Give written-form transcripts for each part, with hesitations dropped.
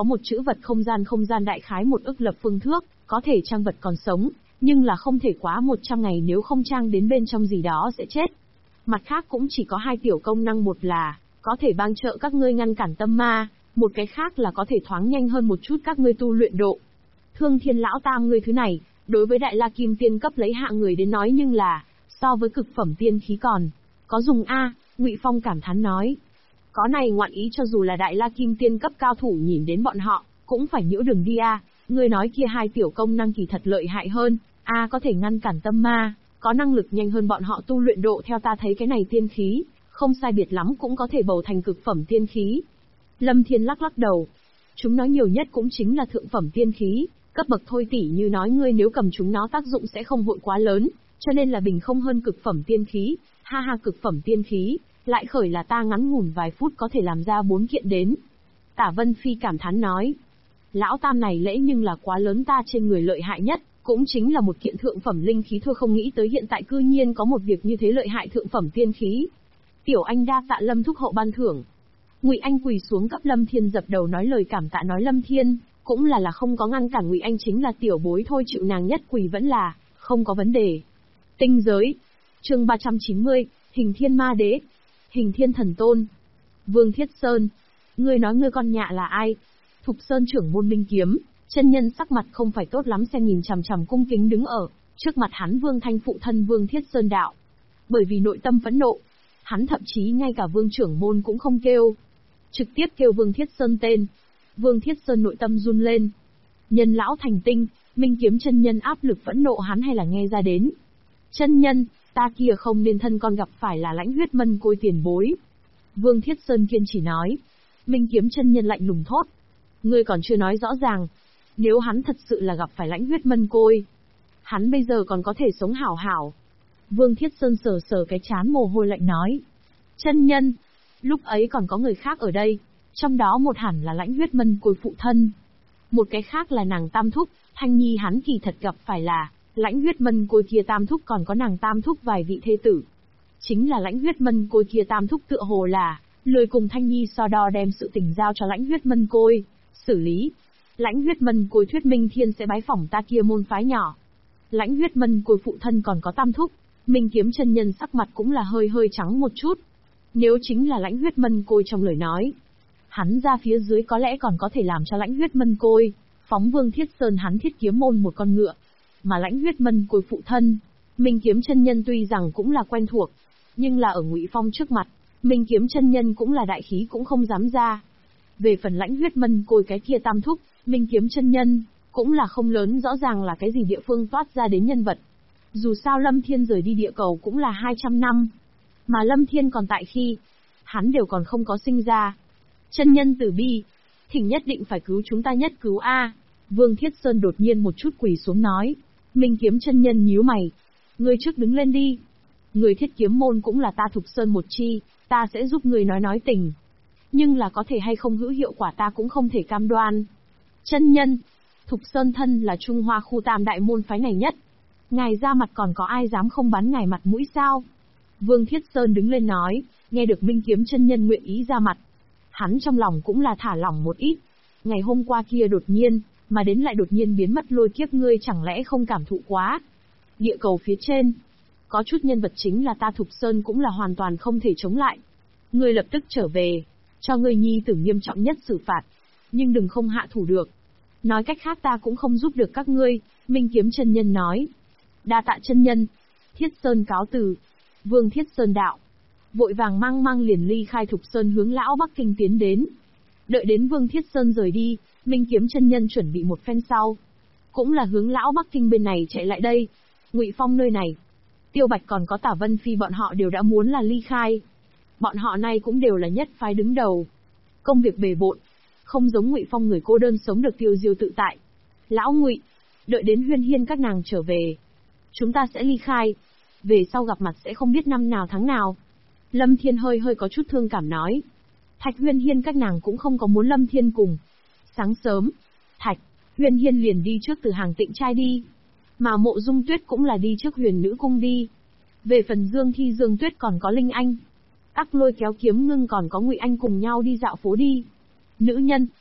có một chữ vật không gian đại khái 1 ức lập phương thước, có thể trang vật còn sống, nhưng là không thể quá 100 ngày, nếu không trang đến bên trong gì đó sẽ chết. Mặt khác cũng chỉ có 2 tiểu công năng, một là có thể bang trợ các ngươi ngăn cản tâm ma, một cái khác là có thể thoáng nhanh hơn một chút các ngươi tu luyện độ. Thương Thiên lão tam, ngươi thứ này, đối với Đại La Kim Tiên cấp lấy hạ người đến nói nhưng là, so với cực phẩm tiên khí còn có dùng a. Ngụy Phong cảm thán nói. Có này ngoạn ý cho dù là Đại La Kim Tiên cấp cao thủ nhìn đến bọn họ, cũng phải nhiễu đường đi a. Ngươi nói kia 2 tiểu công năng kỳ thật lợi hại hơn, a có thể ngăn cản tâm ma, có năng lực nhanh hơn bọn họ tu luyện độ, theo ta thấy cái này tiên khí, không sai biệt lắm cũng có thể bầu thành cực phẩm tiên khí. Lâm Thiên lắc lắc đầu. Chúng nó nhiều nhất cũng chính là thượng phẩm tiên khí, cấp bậc thôi, tỉ như nói ngươi nếu cầm chúng nó tác dụng sẽ không hội quá lớn, cho nên là bình không hơn cực phẩm tiên khí. Ha ha, cực phẩm tiên khí, lại khởi là ta ngắn ngủn vài phút có thể làm ra 4 kiện đến. Tả Vân Phi cảm thán nói. Lão tam này lễ nhưng là quá lớn, ta trên người lợi hại nhất, cũng chính là một kiện thượng phẩm linh khí thôi, không nghĩ tới hiện tại cư nhiên có một việc như thế lợi hại, thượng phẩm tiên khí. Tiểu Anh đa tạ Lâm thúc hậu ban thưởng. Ngụy Anh quỳ xuống cấp Lâm Thiên dập đầu nói lời cảm tạ, nói Lâm Thiên cũng là không có ngăn cản Ngụy Anh, chính là tiểu bối thôi, chịu nàng nhất quỳ vẫn là không có vấn đề. Tinh giới. Chương 390, Hình Thiên Ma Đế. Hình Thiên Thần Tôn. Vương Thiết Sơn. Ngươi nói ngươi con nhạ là ai? Thục Sơn trưởng môn Minh Kiếm chân nhân sắc mặt không phải tốt lắm, xem nhìn chằm chằm cung kính đứng ở trước mặt hắn Vương Thanh phụ thân Vương Thiết Sơn đạo. Bởi vì nội tâm phẫn nộ, hắn thậm chí ngay cả Vương trưởng môn cũng không kêu, trực tiếp kêu Vương Thiết Sơn tên. Vương Thiết Sơn nội tâm run lên. Nhân lão thành tinh, Minh Kiếm chân nhân áp lực phẫn nộ hắn hay là nghe ra đến. Chân nhân, ta kia không nên thân con gặp phải là Lãnh Huyết Mân Côi tiền bối. Vương Thiết Sơn kiên trì nói. Minh Kiếm chân nhân lạnh lùng thốt. Ngươi còn chưa nói rõ ràng. Nếu hắn thật sự là gặp phải Lãnh Huyết Mân Côi, hắn bây giờ còn có thể sống hảo hảo. Vương Thiết Sơn sờ sờ cái trán mồ hôi lạnh nói. Chân nhân, lúc ấy còn có người khác ở đây, trong đó một hẳn là Lãnh Huyết Mân Côi phụ thân, một cái khác là nàng tam thúc, Thanh Nhi hắn kỳ thật gặp phải là Lãnh Huyết Mân Côi kia tam thúc, còn có nàng tam thúc vài vị thê tử. Chính là Lãnh Huyết Mân Côi kia tam thúc tựa hồ là lười cùng Thanh Nhi so đo, đem sự tình giao cho Lãnh Huyết Mân Côi xử lý. Lãnh Huyết Mân Côi thuyết Minh Thiên sẽ bái phỏng ta kia môn phái nhỏ. Lãnh Huyết Mân Côi phụ thân còn có tam thúc. Minh Kiếm chân nhân sắc mặt cũng là hơi trắng một chút. Nếu chính là Lãnh Huyết Mân Côi trong lời nói, hắn ra phía dưới có lẽ còn có thể làm cho Lãnh Huyết Mân Côi phóng Vương Thiết Sơn hắn Thiết Kiếm môn một con ngựa. Mà Lãnh Huyết Mân Côi phụ thân, Minh Kiếm chân nhân tuy rằng cũng là quen thuộc, nhưng là ở Ngụy Phong trước mặt, Minh Kiếm chân nhân cũng là đại khí cũng không dám ra. Về phần Lãnh Huyết Mân Côi cái kia tam thúc, Minh Kiếm chân nhân cũng là không lớn rõ ràng là cái gì địa phương toát ra đến nhân vật. Dù sao Lâm Thiên rời đi địa cầu cũng là 200 năm, mà Lâm Thiên còn tại khi hắn đều còn không có sinh ra. Chân nhân từ bi, thỉnh nhất định phải cứu chúng ta, nhất cứu a. Vương Thiết Sơn đột nhiên một chút quỳ xuống nói. Minh Kiếm chân nhân nhíu mày. Ngươi trước đứng lên đi. Người Thiết Kiếm môn cũng là ta Thục Sơn một chi, ta sẽ giúp người nói tình. Nhưng là có thể hay không hữu hiệu quả ta cũng không thể cam đoan. Chân nhân, Thục Sơn thân là Trung Hoa khu tam đại môn phái này nhất. Ngài ra mặt còn có ai dám không bắn ngài mặt mũi sao? Vương Thiết Sơn đứng lên nói, nghe được Minh Kiếm chân nhân nguyện ý ra mặt. Hắn trong lòng cũng là thả lỏng một ít. Ngày hôm qua kia đột nhiên, mà đến lại đột nhiên biến mất Lôi Kiếp, ngươi chẳng lẽ không cảm thụ quá? Địa cầu phía trên, có chút nhân vật chính là ta Thục Sơn cũng là hoàn toàn không thể chống lại. Ngươi lập tức trở về, cho ngươi nhi tử nghiêm trọng nhất xử phạt, nhưng đừng không hạ thủ được. Nói cách khác ta cũng không giúp được các ngươi, Minh Kiếm chân nhân nói. Đa tạ chân nhân. Thiết Sơn cáo từ. Vương Thiết Sơn đạo. Vội vàng mang liền ly khai Thục Sơn hướng lão Bắc Kinh tiến đến. Đợi đến Vương Thiết Sơn rời đi, Minh Kiếm chân nhân chuẩn bị một phen sau, cũng là hướng lão Bắc Kinh bên này chạy lại đây. Ngụy Phong nơi này, Tiêu Bạch còn có Tả Vân Phi bọn họ đều đã muốn là ly khai. Bọn họ này cũng đều là nhất phái đứng đầu, công việc bề bộn, không giống Ngụy Phong người cô đơn sống được tiêu diêu tự tại. Lão Ngụy, đợi đến Huyên Hiên các nàng trở về, chúng ta sẽ ly khai. Về sau gặp mặt sẽ không biết năm nào tháng nào. Lâm Thiên hơi có chút thương cảm nói. Thạch Huyên Hiên các nàng cũng không có muốn Lâm Thiên cùng. Sáng sớm, Thạch Huyên Hiên liền đi trước Từ Hàng Tịnh trai đi, mà Mộ Dung Tuyết cũng là đi trước Huyền Nữ cung đi. Về phần Dương Thi Dương Tuyết còn có Linh Anh, Tắc Lôi kéo Kiếm Ngưng còn có Ngụy Anh cùng nhau đi dạo phố đi. Nữ nhân,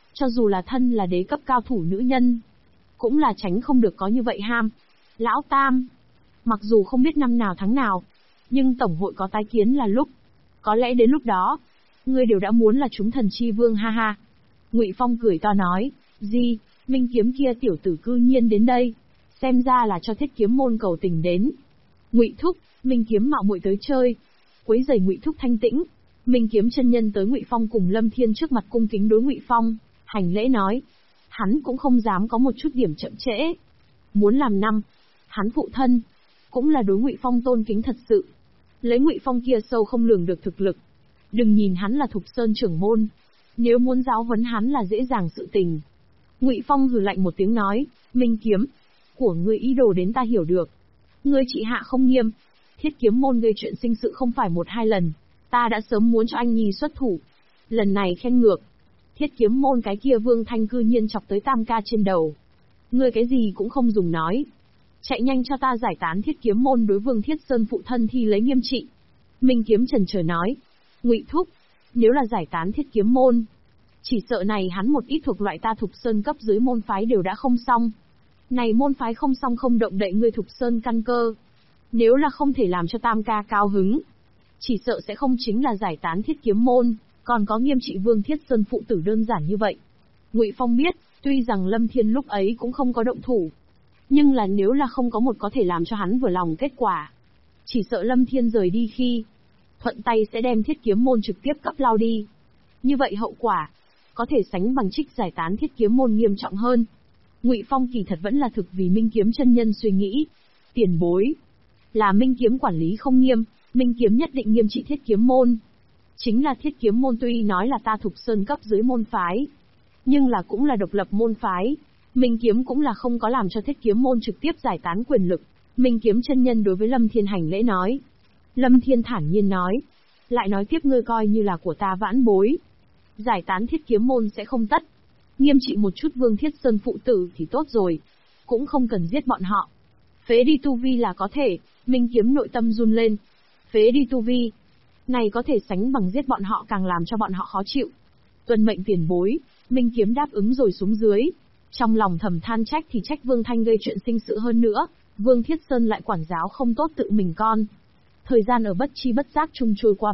Cho dù là thân là đế cấp cao thủ nữ nhân, cũng là tránh không được có như vậy ham. Lão Tam, mặc dù không biết năm nào tháng nào, nhưng tổng hội có tái kiến là lúc. Có lẽ đến lúc đó, ngươi đều đã muốn là chúng thần chi vương ha ha. Ngụy Phong cười to nói, gì, Minh Kiếm kia tiểu tử cư nhiên đến đây, xem ra là cho Thiết Kiếm môn cầu tình đến. Ngụy thúc, Minh Kiếm mạo muội tới chơi, quấy rầy Ngụy thúc thanh tĩnh. Minh Kiếm chân nhân tới Ngụy Phong cùng Lâm Thiên trước mặt cung kính đối Ngụy Phong, hành lễ nói, hắn cũng không dám có một chút điểm chậm trễ. Muốn làm năm, hắn phụ thân, cũng là đối Ngụy Phong tôn kính thật sự. Lấy Ngụy Phong kia sâu không lường được thực lực, đừng nhìn hắn là Thục Sơn trưởng môn, nếu muốn giáo huấn hắn là dễ dàng sự tình. Ngụy Phong hừ lạnh một tiếng nói, Minh Kiếm, của ngươi ý đồ đến ta hiểu được. Ngươi trị hạ không nghiêm, Thiết Kiếm môn gây chuyện sinh sự không phải một hai lần, ta đã sớm muốn cho anh nhi xuất thủ. Lần này khen ngược, Thiết Kiếm môn cái kia Vương Thanh cư nhiên chọc tới Tam ca trên đầu. Ngươi cái gì cũng không dùng nói. Chạy nhanh cho ta giải tán Thiết Kiếm môn đối Vương Thiết Sơn phụ thân thi lấy nghiêm trị. Minh Kiếm chần chờ nói, Ngụy thúc, nếu là giải tán Thiết Kiếm môn, chỉ sợ này hắn một ít thuộc loại ta Thục Sơn cấp dưới môn phái đều đã không xong. Này môn phái không xong không động đậy ngươi Thục Sơn căn cơ. Nếu là không thể làm cho Tam ca cao hứng, chỉ sợ sẽ không chính là giải tán Thiết Kiếm môn, còn có nghiêm trị Vương Thiết Sơn phụ tử đơn giản như vậy. Ngụy Phong biết, tuy rằng Lâm Thiên lúc ấy cũng không có động thủ, nhưng là nếu là không có một có thể làm cho hắn vừa lòng kết quả, chỉ sợ Lâm Thiên rời đi khi, thuận tay sẽ đem Thiết Kiếm môn trực tiếp cấp lao đi. Như vậy hậu quả, có thể sánh bằng trích giải tán Thiết Kiếm môn nghiêm trọng hơn. Ngụy Phong kỳ thật vẫn là thực vì Minh Kiếm chân nhân suy nghĩ. Tiền bối, là Minh Kiếm quản lý không nghiêm, Minh Kiếm nhất định nghiêm trị Thiết Kiếm môn. Chính là Thiết Kiếm môn tuy nói là ta Thục Sơn cấp dưới môn phái, nhưng là cũng là độc lập môn phái. Minh Kiếm cũng là không có làm cho Thiết Kiếm môn trực tiếp giải tán quyền lực. Minh Kiếm chân nhân đối với Lâm Thiên hành lễ nói. Lâm Thiên thản nhiên nói, lại nói tiếp ngươi coi như là của ta vãn bối. Giải tán Thiết Kiếm môn sẽ không tất. Nghiêm trị một chút Vương Thiết Sơn phụ tử thì tốt rồi. Cũng không cần giết bọn họ. Phế đi tu vi là có thể, Minh Kiếm nội tâm run lên. Phế đi tu vi. Này có thể sánh bằng giết bọn họ càng làm cho bọn họ khó chịu. Tuân mệnh tiền bối, Minh Kiếm đáp ứng rồi xuống dưới. Trong lòng thầm than trách thì trách Vương Thanh gây chuyện sinh sự hơn nữa. Vương Thiết Sơn lại quản giáo không tốt tự mình con. Thời gian ở bất chi bất giác chung trôi qua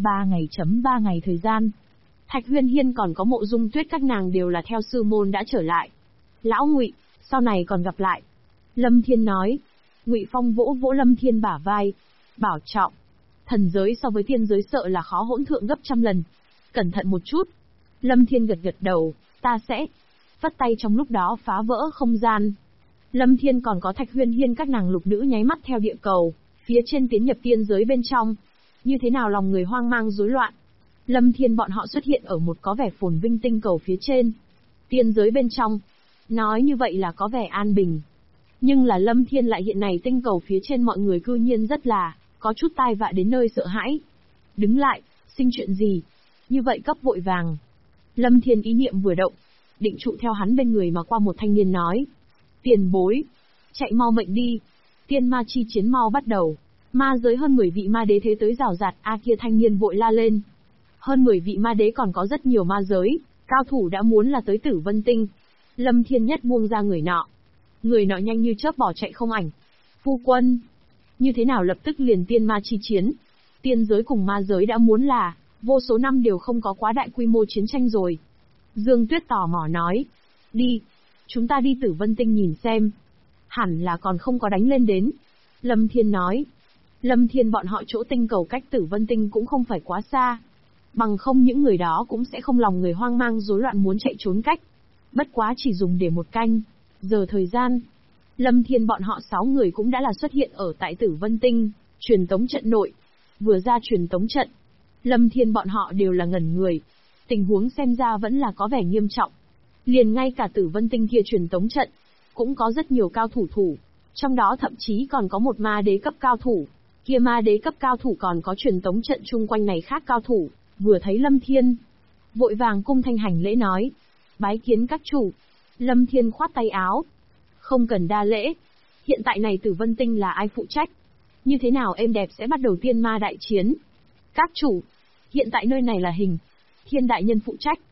3 ngày thời gian. Thạch Huyên Hiên còn có Mộ Dung Tuyết các nàng đều là theo sư môn đã trở lại. Lão Ngụy, sau này còn gặp lại. Lâm Thiên nói. Ngụy Phong vỗ vỗ Lâm Thiên bả vai. Bảo trọng. Thần giới so với thiên giới sợ là khó hỗn thượng gấp trăm lần. Cẩn thận một chút. Lâm Thiên gật gật đầu, ta sẽ. Vắt tay trong lúc đó phá vỡ không gian. Lâm Thiên còn có Thạch Huyên Hiên các nàng lục nữ nháy mắt theo địa cầu, phía trên tiến nhập tiên giới bên trong. Như thế nào lòng người hoang mang rối loạn. Lâm Thiên bọn họ xuất hiện ở một có vẻ phồn vinh tinh cầu phía trên. Tiên giới bên trong. Nói như vậy là có vẻ an bình. Nhưng là Lâm Thiên lại hiện này tinh cầu phía trên mọi người cư nhiên rất là, có chút tai vạ đến nơi sợ hãi. Đứng lại, sinh chuyện gì? Như vậy cấp vội vàng. Lâm Thiên ý niệm vừa động, định trụ theo hắn bên người mà qua một thanh niên nói. Tiền bối, chạy mau mệnh đi. Tiên ma chi chiến mau bắt đầu. Ma giới hơn 10 vị ma đế thế tới rào rạt, kia thanh niên vội la lên. Hơn 10 vị ma đế còn có rất nhiều ma giới, cao thủ đã muốn là tới Tử Vân Tinh. Lâm Thiên nhất buông ra người nọ. Người nọ nhanh như chớp bỏ chạy không ảnh. Phu quân, như thế nào lập tức liền tiên ma chi chiến? Tiên giới cùng ma giới đã muốn là, vô số năm đều không có quá đại quy mô chiến tranh rồi. Dương Tuyết tò mò nói. Đi, chúng ta đi Tử Vân Tinh nhìn xem. Hẳn là còn không có đánh lên đến. Lâm Thiên nói. Lâm Thiên bọn họ chỗ tinh cầu cách Tử Vân Tinh cũng không phải quá xa. Bằng không những người đó cũng sẽ không lòng người hoang mang rối loạn muốn chạy trốn cách. Bất quá chỉ dùng để một canh giờ thời gian. Lâm Thiên bọn họ 6 người cũng đã là xuất hiện ở tại Tử Vân Tinh, truyền tống trận nội. Vừa ra truyền tống trận, Lâm Thiên bọn họ đều là ngẩn người. Tình huống xem ra vẫn là có vẻ nghiêm trọng. Liền ngay cả Tử Vân Tinh kia truyền tống trận, cũng có rất nhiều cao thủ. Trong đó thậm chí còn có một ma đế cấp cao thủ. Kia ma đế cấp cao thủ còn có truyền tống trận chung quanh này khác cao thủ. Vừa thấy Lâm Thiên, vội vàng cung thanh hành lễ nói. Bái kiến các chủ. Lâm Thiên khoát tay áo. Không cần đa lễ. Hiện tại này Tử Vân Tinh là ai phụ trách? Như thế nào êm đẹp sẽ bắt đầu tiên ma đại chiến? Các chủ, hiện tại nơi này là Hình Thiên đại nhân phụ trách.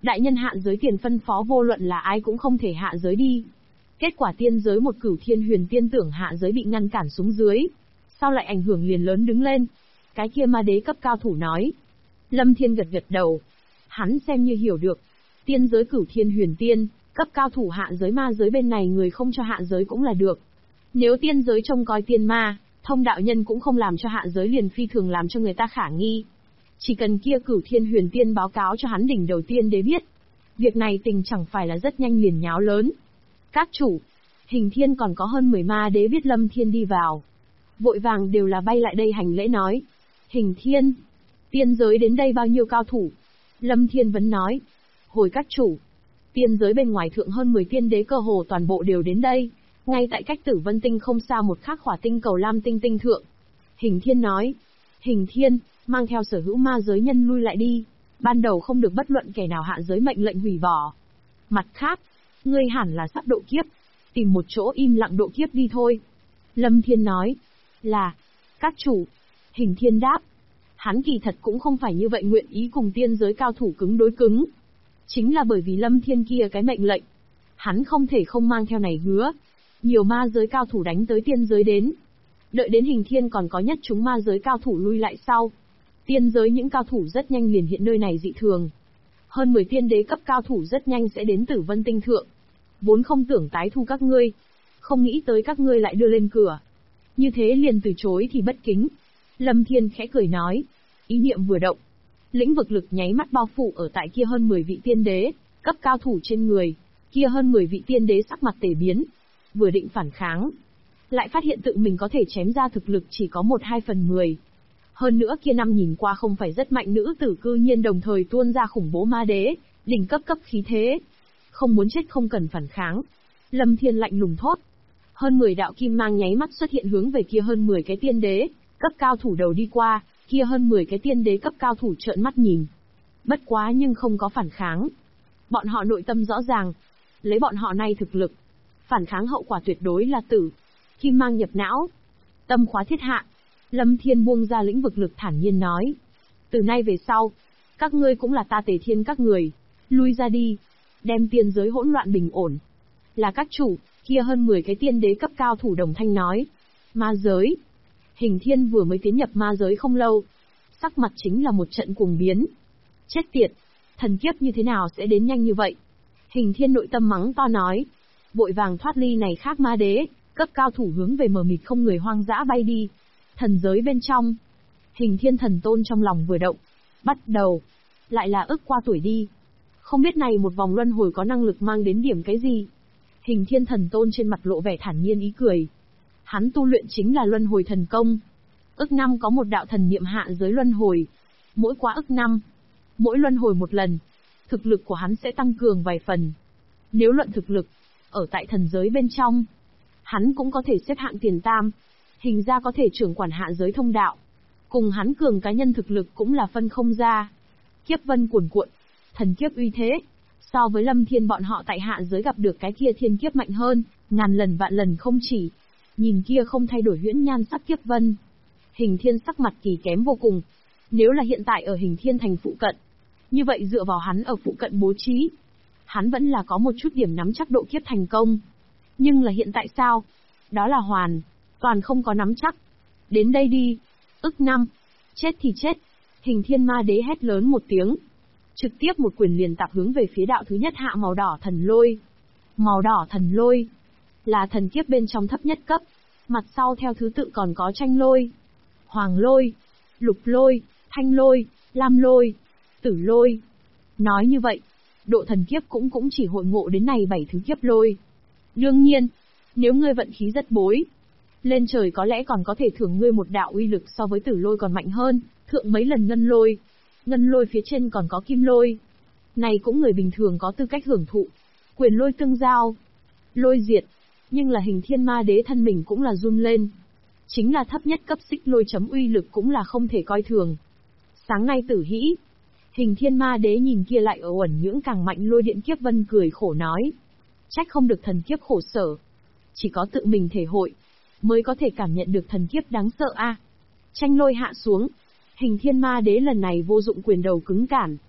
Đại nhân hạ giới tiền phân phó vô luận là ai cũng không thể hạ giới đi. Kết quả tiên giới một Cửu Thiên Huyền Tiên tưởng hạ giới bị ngăn cản xuống dưới. Sao lại ảnh hưởng liền lớn đứng lên? Cái kia ma đế cấp cao thủ nói. Lâm Thiên gật gật đầu. Hắn xem như hiểu được. Tiên giới Cửu Thiên Huyền Tiên, cấp cao thủ hạ giới ma giới bên này người không cho hạ giới cũng là được. Nếu tiên giới trông coi tiên ma, thông đạo nhân cũng không làm cho hạ giới liền phi thường làm cho người ta khả nghi. Chỉ cần kia Cửu Thiên Huyền Tiên báo cáo cho hắn đỉnh đầu tiên đế biết. Việc này tình chẳng phải là rất nhanh liền nháo lớn. Các chủ, Hình Thiên còn có hơn 10 ma đế biết Lâm Thiên đi vào. Vội vàng đều là bay lại đây hành lễ nói. Hình Thiên, tiên giới đến đây bao nhiêu cao thủ? Lâm Thiên vẫn nói. Hồi các chủ, tiên giới bên ngoài thượng hơn 10 tiên đế cơ hồ toàn bộ đều đến đây. Ngay tại cách Tử Vân Tinh không xa một khắc hỏa tinh cầu Lam Tinh Tinh thượng. Hình Thiên nói. Hình Thiên, mang theo sở hữu ma giới nhân lui lại đi. Ban đầu không được bất luận kẻ nào hạ giới mệnh lệnh hủy bỏ. Mặt khác, ngươi hẳn là sắp độ kiếp. Tìm một chỗ im lặng độ kiếp đi thôi. Lâm Thiên nói. Là, các chủ. Hình Thiên đáp. Hắn kỳ thật cũng không phải như vậy nguyện ý cùng tiên giới cao thủ cứng đối cứng. Chính là bởi vì Lâm Thiên kia cái mệnh lệnh. Hắn không thể không mang theo này hứa. Nhiều ma giới cao thủ đánh tới tiên giới đến. Đợi đến Hình Thiên còn có nhất chúng ma giới cao thủ lui lại sau. Tiên giới những cao thủ rất nhanh liền hiện nơi này dị thường. Hơn 10 tiên đế cấp cao thủ rất nhanh sẽ đến Tử Vân Tinh thượng. Vốn không tưởng tái thu các ngươi. Không nghĩ tới các ngươi lại đưa lên cửa. Như thế liền từ chối thì bất kính. Lâm Thiên khẽ cười nói. Ý niệm vừa động. Lĩnh vực lực nháy mắt bao phủ ở tại kia hơn 10 vị tiên đế, cấp cao thủ trên người. Kia hơn 10 vị tiên đế sắc mặt tề biến. Vừa định phản kháng. Lại phát hiện tự mình có thể chém ra thực lực chỉ có 1/2/10. Hơn nữa kia năm nhìn qua không phải rất mạnh nữ tử cư nhiên đồng thời tuôn ra khủng bố ma đế, đỉnh cấp khí thế. Không muốn chết không cần phản kháng. Lâm Thiên lạnh lùng thốt. Hơn 10 đạo kim mang nháy mắt xuất hiện hướng về kia hơn 10 cái tiên đế, cấp cao thủ đầu đi qua, kia hơn 10 cái tiên đế cấp cao thủ trợn mắt nhìn. Bất quá nhưng không có phản kháng. Bọn họ nội tâm rõ ràng. Lấy bọn họ nay thực lực. Phản kháng hậu quả tuyệt đối là tử. Kim mang nhập não. Tâm khóa thiết hạ. Lâm Thiên buông ra lĩnh vực lực thản nhiên nói. Từ nay về sau, các ngươi cũng là ta Tề Thiên các người. Lui ra đi. Đem tiên giới hỗn loạn bình ổn. Là các chủ, kia hơn 10 cái tiên đế cấp cao thủ đồng thanh nói. Ma giới. Hình Thiên vừa mới tiến nhập ma giới không lâu. Sắc mặt chính là một trận cuồng biến. Chết tiệt. Thần kiếp như thế nào sẽ đến nhanh như vậy? Hình Thiên nội tâm mắng to nói. Vội vàng thoát ly này khác ma đế, cấp cao thủ hướng về mờ mịt không người hoang dã bay đi. Thần giới bên trong. Hình Thiên thần tôn trong lòng vừa động. Bắt đầu. Lại là ức qua tuổi đi. Không biết này một vòng luân hồi có năng lực mang đến điểm cái gì? Hình Thiên thần tôn trên mặt lộ vẻ thản nhiên ý cười. Hắn tu luyện chính là luân hồi thần công. Ức năm có một đạo thần niệm hạ giới luân hồi. Mỗi quá ức năm, mỗi luân hồi một lần, thực lực của hắn sẽ tăng cường vài phần. Nếu luận thực lực, ở tại thần giới bên trong, hắn cũng có thể xếp hạng tiền tam. Hình ra có thể trưởng quản hạ giới thông đạo. Cùng hắn cường cá nhân thực lực cũng là phân không ra. Kiếp vân cuồn cuộn, thần kiếp uy thế. So với Lâm Thiên bọn họ tại hạ giới gặp được cái kia thiên kiếp mạnh hơn, ngàn lần vạn lần không chỉ. Nhìn kia không thay đổi huyễn nhan sắc kiếp vân. Hình Thiên sắc mặt kỳ kém vô cùng. Nếu là hiện tại ở Hình Thiên thành phụ cận, như vậy dựa vào hắn ở phụ cận bố trí, hắn vẫn là có một chút điểm nắm chắc độ kiếp thành công. Nhưng là hiện tại sao? Đó là hoàn toàn không có nắm chắc. Đến đây đi. Ức năm. Chết thì chết. Hình Thiên ma đế hét lớn một tiếng. Trực tiếp một quyền liền tạp hướng về phía đạo thứ nhất hạ màu đỏ thần lôi. Màu đỏ thần lôi là thần kiếp bên trong thấp nhất cấp. Mặt sau theo thứ tự còn có tranh lôi, hoàng lôi, lục lôi, thanh lôi, lam lôi, tử lôi. Nói như vậy, độ thần kiếp cũng chỉ hội ngộ đến này 7 thứ kiếp lôi. Đương nhiên, nếu ngươi vận khí rất bối, lên trời có lẽ còn có thể thưởng ngươi một đạo uy lực so với tử lôi còn mạnh hơn, thượng mấy lần ngân lôi. Ngân lôi phía trên còn có kim lôi. Này cũng người bình thường có tư cách hưởng thụ. Quyền lôi tương giao, lôi diệt. Nhưng là Hình Thiên ma đế thân mình cũng là run lên. Chính là thấp nhất cấp xích lôi chấm uy lực cũng là không thể coi thường. Sáng nay Tử Hĩ, Hình Thiên ma đế nhìn kia lại ở uẩn nhưỡng càng mạnh lôi điện kiếp vân cười khổ nói. Trách không được thần kiếp khổ sở. Chỉ có tự mình thể hội, mới có thể cảm nhận được thần kiếp đáng sợ a. Tranh lôi hạ xuống. Hình Thiên ma đế lần này vô dụng quyền đầu cứng cản.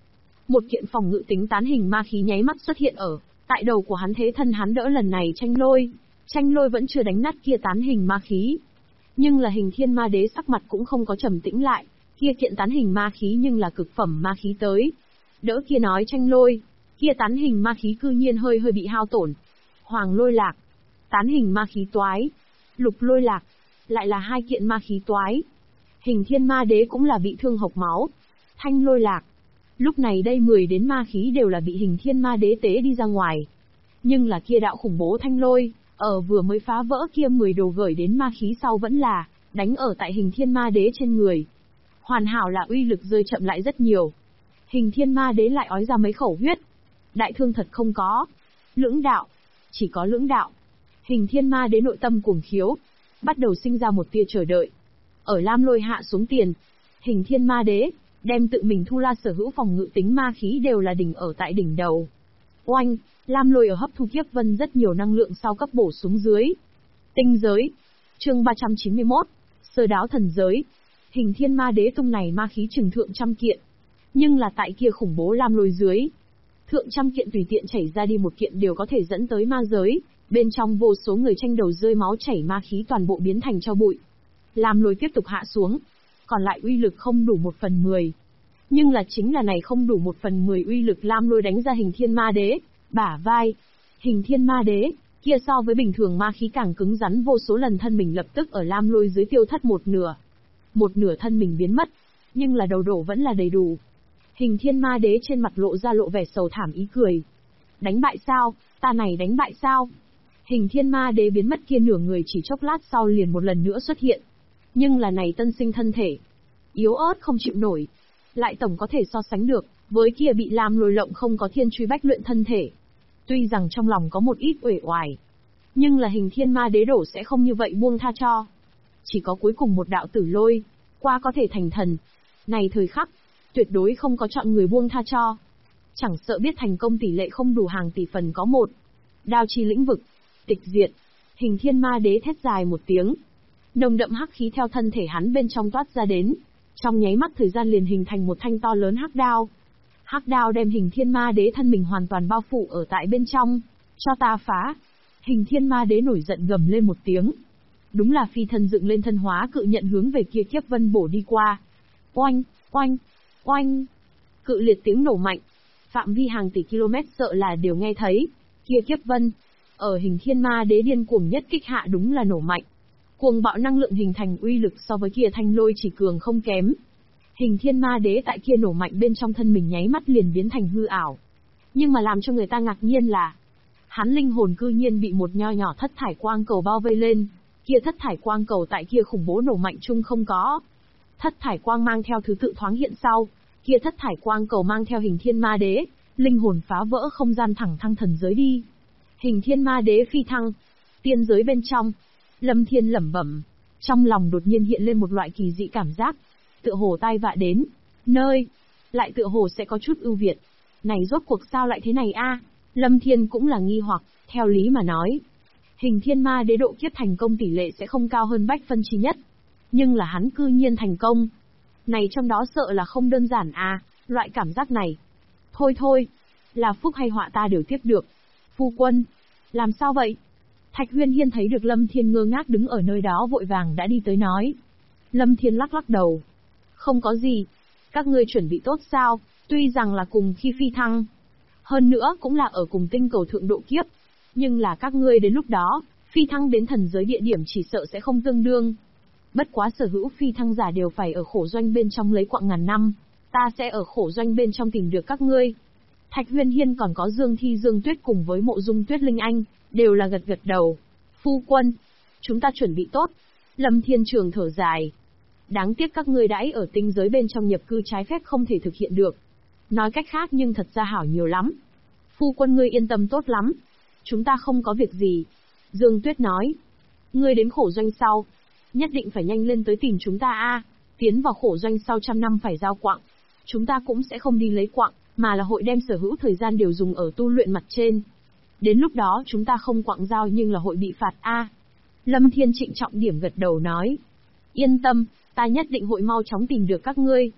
Một kiện phòng ngự tính tán hình ma khí nháy mắt xuất hiện ở tại đầu của hắn, thế thân hắn đỡ lần này tranh lôi. Tranh lôi vẫn chưa đánh nát kia tán hình ma khí. Nhưng là Hình Thiên Ma Đế sắc mặt cũng không có trầm tĩnh lại, kia kiện tán hình ma khí nhưng là cực phẩm ma khí tới. Đỡ kia nói tranh lôi, kia tán hình ma khí cư nhiên hơi bị hao tổn. Hoàng lôi lạc, tán hình ma khí toái, lục lôi lạc, lại là hai kiện ma khí toái. Hình Thiên Ma Đế cũng là bị thương hộc máu. Thanh lôi lạc, lúc này đây 10 đến ma khí đều là bị Hình Thiên Ma Đế tế đi ra ngoài. Nhưng là kia đạo khủng bố thanh lôi, ở vừa mới phá vỡ kia 10 đồ gửi đến ma khí sau vẫn là đánh ở tại Hình Thiên Ma Đế trên người. Hoàn hảo là uy lực rơi chậm lại rất nhiều. Hình Thiên Ma Đế lại ói ra mấy khẩu huyết. Đại thương thật không có. Lưỡng đạo. Chỉ có lưỡng đạo. Hình Thiên Ma Đế nội tâm cuồng khiếu. Bắt đầu sinh ra một tia chờ đợi. Ở lam lôi hạ xuống tiền. Hình Thiên Ma Đế đem tự mình thu la sở hữu phòng ngự tính ma khí đều là đỉnh ở tại đỉnh đầu. Oanh, lam lôi ở hấp thu kiếp vân rất nhiều năng lượng sau cấp bổ xuống dưới. Tinh giới. Chương 391. Sơ đáo thần giới. Hình Thiên Ma Đế tung này ma khí chừng thượng trăm kiện. Nhưng là tại kia khủng bố lam lôi dưới. Thượng trăm kiện tùy tiện chảy ra đi một kiện đều có thể dẫn tới ma giới. Bên trong vô số người tranh đầu rơi máu chảy, ma khí toàn bộ biến thành tro bụi. Lam lôi tiếp tục hạ xuống. Còn lại uy lực không đủ 1/10. Nhưng là chính là này không đủ 1/10 uy lực lam lôi đánh ra Hình Thiên Ma Đế. Bả vai. Hình Thiên Ma Đế kia so với bình thường ma khí càng cứng rắn vô số lần, thân mình lập tức ở lam lôi dưới tiêu thất một nửa. Một nửa thân mình biến mất. Nhưng là đầu đổ vẫn là đầy đủ. Hình Thiên Ma Đế trên mặt lộ ra lộ vẻ sầu thảm ý cười. Đánh bại sao? Ta này đánh bại sao? Hình Thiên Ma Đế biến mất kia nửa người chỉ chốc lát sau liền một lần nữa xuất hiện. Nhưng là này tân sinh thân thể. Yếu ớt không chịu nổi. Lại tổng có thể so sánh được với kia bị lam lôi lộng không có thiên truy bách luyện thân thể. Tuy rằng trong lòng có một ít uể oải. Nhưng là Hình Thiên Ma Đế đổ sẽ không như vậy buông tha cho. Chỉ có cuối cùng một đạo tử lôi qua có thể thành thần. Này thời khắc, tuyệt đối không có chọn người buông tha cho. Chẳng sợ biết thành công tỷ lệ không đủ hàng tỷ phần có một. Đao chi lĩnh vực, tịch diệt. Hình Thiên Ma Đế thét dài một tiếng. Nồng đậm hắc khí theo thân thể hắn bên trong toát ra đến. Trong nháy mắt thời gian liền hình thành một thanh to lớn hắc đao. Hắc đao đem Hình Thiên Ma Đế thân mình hoàn toàn bao phủ ở tại bên trong. Cho ta phá. Hình Thiên Ma Đế nổi giận gầm lên một tiếng. Đúng là phi thân dựng lên thân hóa cự nhận hướng về kia kiếp vân bổ đi qua. Oanh, oanh, oanh. Cự liệt tiếng nổ mạnh. Phạm vi hàng tỷ km sợ là đều nghe thấy. Kia kiếp vân ở Hình Thiên Ma Đế điên cuồng nhất kích hạ đúng là nổ mạnh. Cuồng bạo năng lượng hình thành uy lực so với kia thanh lôi chỉ cường không kém. Hình Thiên Ma Đế tại kia nổ mạnh bên trong thân mình nháy mắt liền biến thành hư ảo. Nhưng mà làm cho người ta ngạc nhiên là hắn linh hồn cư nhiên bị một nho nhỏ thất thải quang cầu bao vây lên. Kia thất thải quang cầu tại kia khủng bố nổ mạnh chung không có. Thất thải quang mang theo thứ tự thoáng hiện sau, kia thất thải quang cầu mang theo Hình Thiên Ma Đế, linh hồn phá vỡ không gian thẳng thăng thần giới đi. Hình Thiên Ma Đế phi thăng, tiên giới bên trong, Lâm Thiên lẩm bẩm, trong lòng đột nhiên hiện lên một loại kỳ dị cảm giác, tựa hồ tai vạ đến, nơi lại tựa hồ sẽ có chút ưu việt. Này rốt cuộc sao lại thế này a? Lâm Thiên cũng là nghi hoặc, theo lý mà nói, Hình Thiên Ma Đế độ kiếp thành công tỷ lệ sẽ không cao hơn bách phân chi nhất. Nhưng là hắn cư nhiên thành công. Này trong đó sợ là không đơn giản à, loại cảm giác này. Thôi, là phúc hay họa ta đều tiếp được. Phu quân, làm sao vậy? Thạch Huyên Hiên thấy được Lâm Thiên ngơ ngác đứng ở nơi đó vội vàng đã đi tới nói. Lâm Thiên lắc lắc đầu. Không có gì. Các ngươi chuẩn bị tốt sao, tuy rằng là cùng khi phi thăng. Hơn nữa cũng là ở cùng tinh cầu thượng độ kiếp. Nhưng là các ngươi đến lúc đó, phi thăng đến thần giới địa điểm chỉ sợ sẽ không tương đương. Bất quá sở hữu phi thăng giả đều phải ở khổ doanh bên trong lấy quặng ngàn năm. Ta sẽ ở khổ doanh bên trong tìm được các ngươi. Thạch Huyên Hiên còn có Dương Thi Dương Tuyết cùng với Mộ Dung Tuyết Linh Anh, đều là gật gật đầu. Phu quân, chúng ta chuẩn bị tốt. Lâm Thiên Trường thở dài. Đáng tiếc các ngươi đãi ở tinh giới bên trong nhập cư trái phép không thể thực hiện được. Nói cách khác nhưng thật ra hảo nhiều lắm. Phu quân ngươi yên tâm tốt lắm. Chúng ta không có việc gì. Dương Tuyết nói. Ngươi đến khổ doanh sau. Nhất định phải nhanh lên tới tìm chúng ta a. Tiến vào khổ doanh sau 100 năm phải giao quặng. Chúng ta cũng sẽ không đi lấy quặng, mà là hội đem sở hữu thời gian đều dùng ở tu luyện mặt trên. Đến lúc đó chúng ta không quặng giao nhưng là hội bị phạt a. Lâm Thiên trịnh trọng điểm gật đầu nói. Yên tâm, ta nhất định hội mau chóng tìm được các ngươi.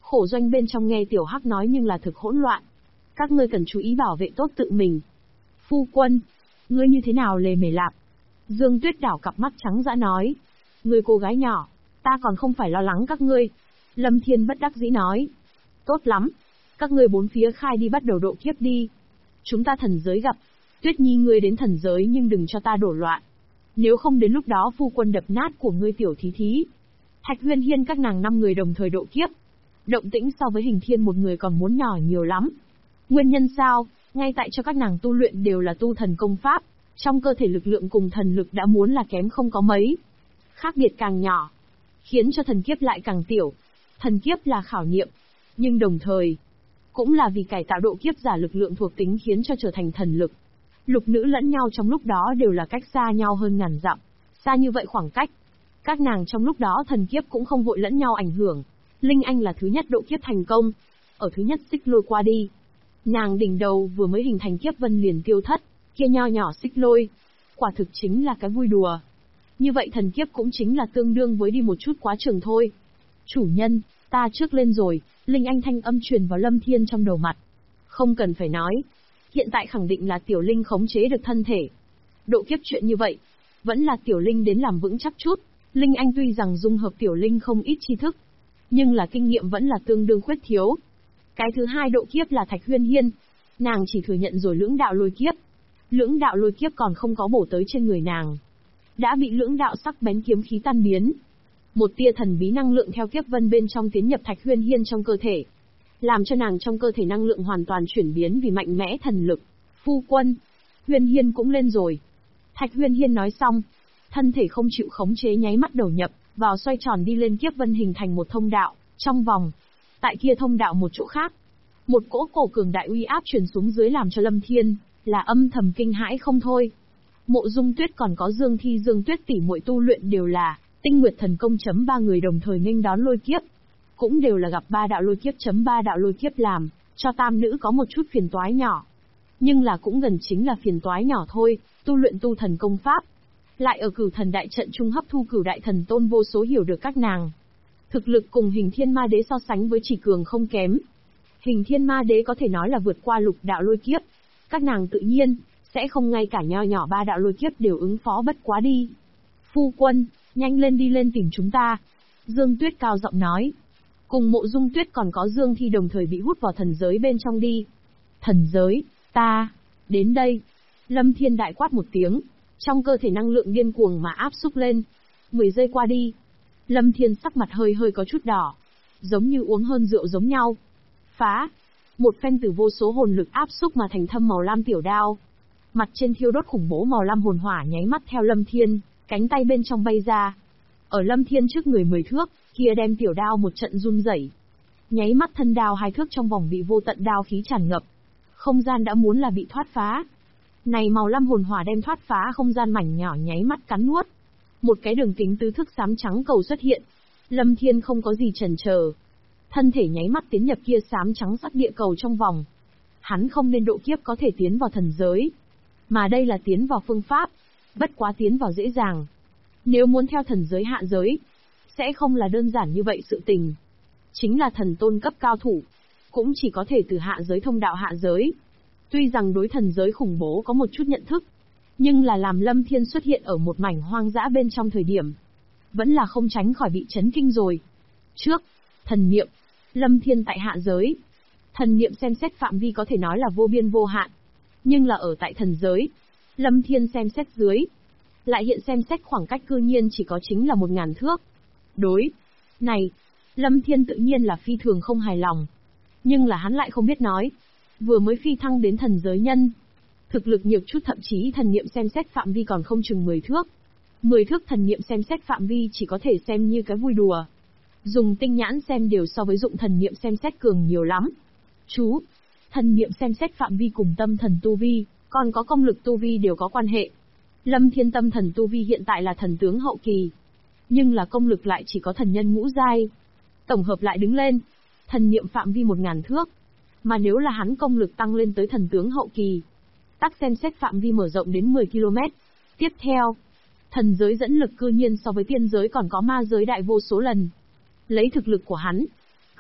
Khổ doanh bên trong nghe Tiểu Hắc nói nhưng là thực hỗn loạn. Các ngươi cần chú ý bảo vệ tốt tự mình. Phu quân, ngươi như thế nào lề mề lạp? Dương Tuyết đảo cặp mắt trắng dã nói. Ngươi cô gái nhỏ, ta còn không phải lo lắng các ngươi. Lâm Thiên bất đắc dĩ nói. Tốt lắm, các ngươi bốn phía khai đi bắt đầu độ kiếp đi. Chúng ta thần giới gặp. Tuyết Nhi ngươi đến thần giới nhưng đừng cho ta đổ loạn. Nếu không đến lúc đó phu quân đập nát của ngươi tiểu thí thí. Thạch Huyên Hiên các nàng 5 người đồng thời độ kiếp. Động tĩnh so với Hình Thiên một người còn muốn nhỏ nhiều lắm. Nguyên nhân sao? Ngay tại cho các nàng tu luyện đều là tu thần công pháp, trong cơ thể lực lượng cùng thần lực đã muốn là kém không có mấy. Khác biệt càng nhỏ, khiến cho thần kiếp lại càng tiểu. Thần kiếp là khảo nghiệm, nhưng đồng thời, cũng là vì cải tạo độ kiếp giả lực lượng thuộc tính khiến cho trở thành thần lực. Lục nữ lẫn nhau trong lúc đó đều là cách xa nhau hơn ngàn dặm. Xa như vậy khoảng cách, các nàng trong lúc đó thần kiếp cũng không vội lẫn nhau ảnh hưởng. Linh Anh là thứ nhất độ kiếp thành công, ở thứ nhất xích lôi qua đi. Nàng đỉnh đầu vừa mới hình thành kiếp vân liền tiêu thất, kia nho nhỏ xích lôi. Quả thực chính là cái vui đùa. Như vậy thần kiếp cũng chính là tương đương với đi một chút quá trường thôi. Chủ nhân, ta trước lên rồi, Linh Anh thanh âm truyền vào Lâm Thiên trong đầu mặt. Không cần phải nói. Hiện tại khẳng định là Tiểu Linh khống chế được thân thể. Độ kiếp chuyện như vậy, vẫn là Tiểu Linh đến làm vững chắc chút. Linh Anh tuy rằng dung hợp Tiểu Linh không ít tri thức, nhưng là kinh nghiệm vẫn là tương đương khuyết thiếu. Cái thứ hai độ kiếp là Thạch Huyên Hiên. Nàng chỉ thừa nhận rồi lưỡng đạo lôi kiếp. Lưỡng đạo lôi kiếp còn không có bổ tới trên người nàng. Đã bị lưỡng đạo sắc bén kiếm khí tan biến. Một tia thần bí năng lượng theo kiếp vân bên trong tiến nhập Thạch Huyên Hiên trong cơ thể. Làm cho nàng trong cơ thể năng lượng hoàn toàn chuyển biến vì mạnh mẽ thần lực. Phu quân, Huyên Hiên cũng lên rồi. Thạch Huyên Hiên nói xong. Thân thể không chịu khống chế nháy mắt đầu nhập, vào xoay tròn đi lên kiếp vân hình thành một thông đạo, trong vòng. Tại kia thông đạo một chỗ khác. Một cỗ cổ cường đại uy áp truyền xuống dưới làm cho Lâm Thiên là âm thầm kinh hãi không thôi. Mộ Dung Tuyết còn có Dương Thi Dương Tuyết tỷ muội tu luyện đều là Tinh Nguyệt Thần Công chấm 3 người đồng thời nghênh đón lôi kiếp. Cũng đều là gặp 3 đạo lôi kiếp chấm 3 đạo lôi kiếp làm cho tam nữ có một chút phiền toái nhỏ. Nhưng là cũng gần chính là phiền toái nhỏ thôi, tu luyện tu thần công pháp. Lại ở Cửu Thần Đại Trận trung hấp thu Cửu Đại Thần Tôn vô số hiểu được các nàng. Thực lực cùng Hình Thiên Ma Đế so sánh với chỉ cường không kém. Hình Thiên Ma Đế có thể nói là vượt qua lục đạo lôi kiếp. Các nàng tự nhiên sẽ không ngay cả nho nhỏ 3 đạo lôi kiếp đều ứng phó bất quá đi. Phu quân, nhanh lên đi lên tìm chúng ta. Dương Tuyết cao giọng nói. Cùng Mộ Dung Tuyết còn có Dương Thi đồng thời bị hút vào thần giới bên trong đi. Thần giới, ta, đến đây. Lâm Thiên đại quát một tiếng. Trong cơ thể năng lượng điên cuồng mà áp xúc lên. 10 giây qua đi. Lâm Thiên sắc mặt hơi hơi có chút đỏ. Giống như uống hơn rượu giống nhau. Phá. Một phen từ vô số hồn lực áp xúc mà thành thâm màu lam tiểu đao. Mặt trên thiêu đốt khủng bố màu lam hồn hỏa nháy mắt theo Lâm Thiên, cánh tay bên trong bay ra. Ở Lâm Thiên trước người 10 thước, kia đem tiểu đao một trận run rẩy. Nháy mắt thân đao 2 thước trong vòng bị vô tận đao khí tràn ngập. Không gian đã muốn là bị thoát phá. Này màu lam hồn hỏa đem thoát phá không gian mảnh nhỏ nháy mắt cắn nuốt. Một cái đường kính tứ thước xám trắng cầu xuất hiện. Lâm Thiên không có gì chần chờ. Thân thể nháy mắt tiến nhập kia xám trắng sắc địa cầu trong vòng. Hắn không nên độ kiếp có thể tiến vào thần giới. Mà đây là tiến vào phương pháp. Bất quá tiến vào dễ dàng. Nếu muốn theo thần giới hạ giới, sẽ không là đơn giản như vậy sự tình. Chính là thần tôn cấp cao thủ. Cũng chỉ có thể từ hạ giới thông đạo hạ giới. Tuy rằng đối thần giới khủng bố có một chút nhận thức. Nhưng là làm Lâm Thiên xuất hiện ở một mảnh hoang dã bên trong thời điểm. Vẫn là không tránh khỏi bị chấn kinh rồi. Trước, thần niệm. Lâm Thiên tại hạ giới. Thần niệm xem xét phạm vi có thể nói là vô biên vô hạn. Nhưng là ở tại thần giới. Lâm Thiên xem xét dưới. Lại hiện xem xét khoảng cách cư nhiên chỉ có chính là 1000 thước. Đối. Này. Lâm Thiên tự nhiên là phi thường không hài lòng. Nhưng là hắn lại không biết nói. Vừa mới phi thăng đến thần giới nhân. Thực lực nhược chút thậm chí thần niệm xem xét phạm vi còn không chừng 10 thước. 10 thước thần niệm xem xét phạm vi chỉ có thể xem như cái vui đùa. Dùng tinh nhãn xem đều so với dụng thần niệm xem xét cường nhiều lắm. Chú, thần niệm xem xét phạm vi cùng tâm thần tu vi, còn có công lực tu vi đều có quan hệ. Lâm Thiên tâm thần tu vi hiện tại là thần tướng hậu kỳ. Nhưng là công lực lại chỉ có thần nhân ngũ giai. Tổng hợp lại đứng lên. Thần niệm phạm vi 1000 thước. Mà nếu là hắn công lực tăng lên tới thần tướng hậu kỳ, tắc xem xét phạm vi mở rộng đến 10 km. Tiếp theo, thần giới dẫn lực cư nhiên so với tiên giới còn có ma giới đại vô số lần. Lấy thực lực của hắn,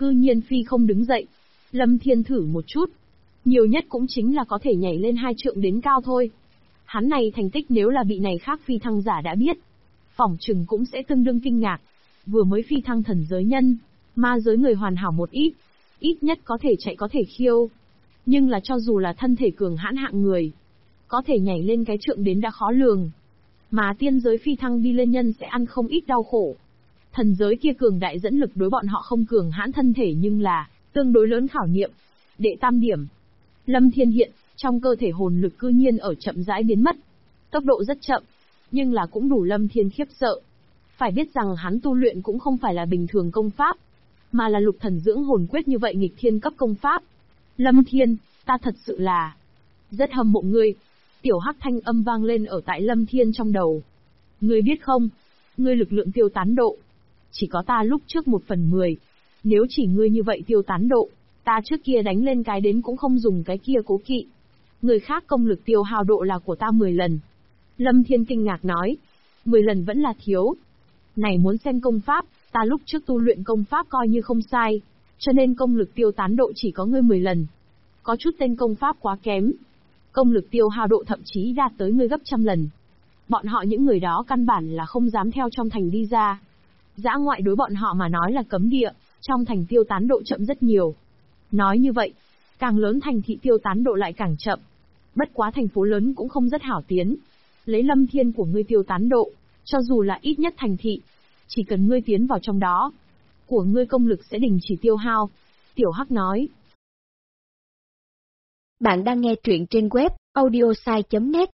cư nhiên phi không đứng dậy. Lâm Thiên thử một chút. Nhiều nhất cũng chính là có thể nhảy lên 2 trượng đến cao thôi. Hắn này thành tích nếu là bị này khác phi thăng giả đã biết, phỏng chừng cũng sẽ tương đương kinh ngạc. Vừa mới phi thăng thần giới nhân, ma giới người hoàn hảo một ít. Ít nhất có thể chạy có thể khiêu. Nhưng là cho dù là thân thể cường hãn hạng người, có thể nhảy lên cái trượng đến đã khó lường. Mà tiên giới phi thăng đi lên nhân sẽ ăn không ít đau khổ. Thần giới kia cường đại dẫn lực đối bọn họ không cường hãn thân thể nhưng là tương đối lớn khảo nghiệm. Đệ tam điểm. Lâm Thiên hiện, trong cơ thể hồn lực cư nhiên ở chậm rãi biến mất. Tốc độ rất chậm, nhưng là cũng đủ Lâm Thiên khiếp sợ. Phải biết rằng hắn tu luyện cũng không phải là bình thường công pháp, mà là lục thần dưỡng hồn quyết như vậy nghịch thiên cấp công pháp. Lâm Thiên, ta thật sự là rất hâm mộ ngươi. Tiểu Hắc thanh âm vang lên ở tại Lâm Thiên trong đầu. Ngươi biết không, ngươi lực lượng tiêu tán độ chỉ có ta lúc trước 1/10. Nếu chỉ ngươi như vậy tiêu tán độ, ta trước kia đánh lên cái đến cũng không dùng cái kia cố kỵ. Người khác công lực tiêu hao độ là của ta 10 lần. Lâm Thiên kinh ngạc nói, 10 lần vẫn là thiếu. Này muốn xem công pháp, ta lúc trước tu luyện công pháp coi như không sai, cho nên công lực tiêu tán độ chỉ có ngươi 10 lần. Có chút tên công pháp quá kém, công lực tiêu hao độ thậm chí đạt tới ngươi gấp trăm lần. Bọn họ những người đó căn bản là không dám theo trong thành đi ra. Dã ngoại đối bọn họ mà nói là cấm địa, trong thành tiêu tán độ chậm rất nhiều. Nói như vậy, càng lớn thành thị tiêu tán độ lại càng chậm. Bất quá thành phố lớn cũng không rất hảo tiến. Lấy Lâm Thiên của ngươi tiêu tán độ, cho dù là ít nhất thành thị, chỉ cần ngươi tiến vào trong đó, của ngươi công lực sẽ đình chỉ tiêu hao. Tiểu Hắc nói. Bạn đang nghe truyện trên web audiosai.net.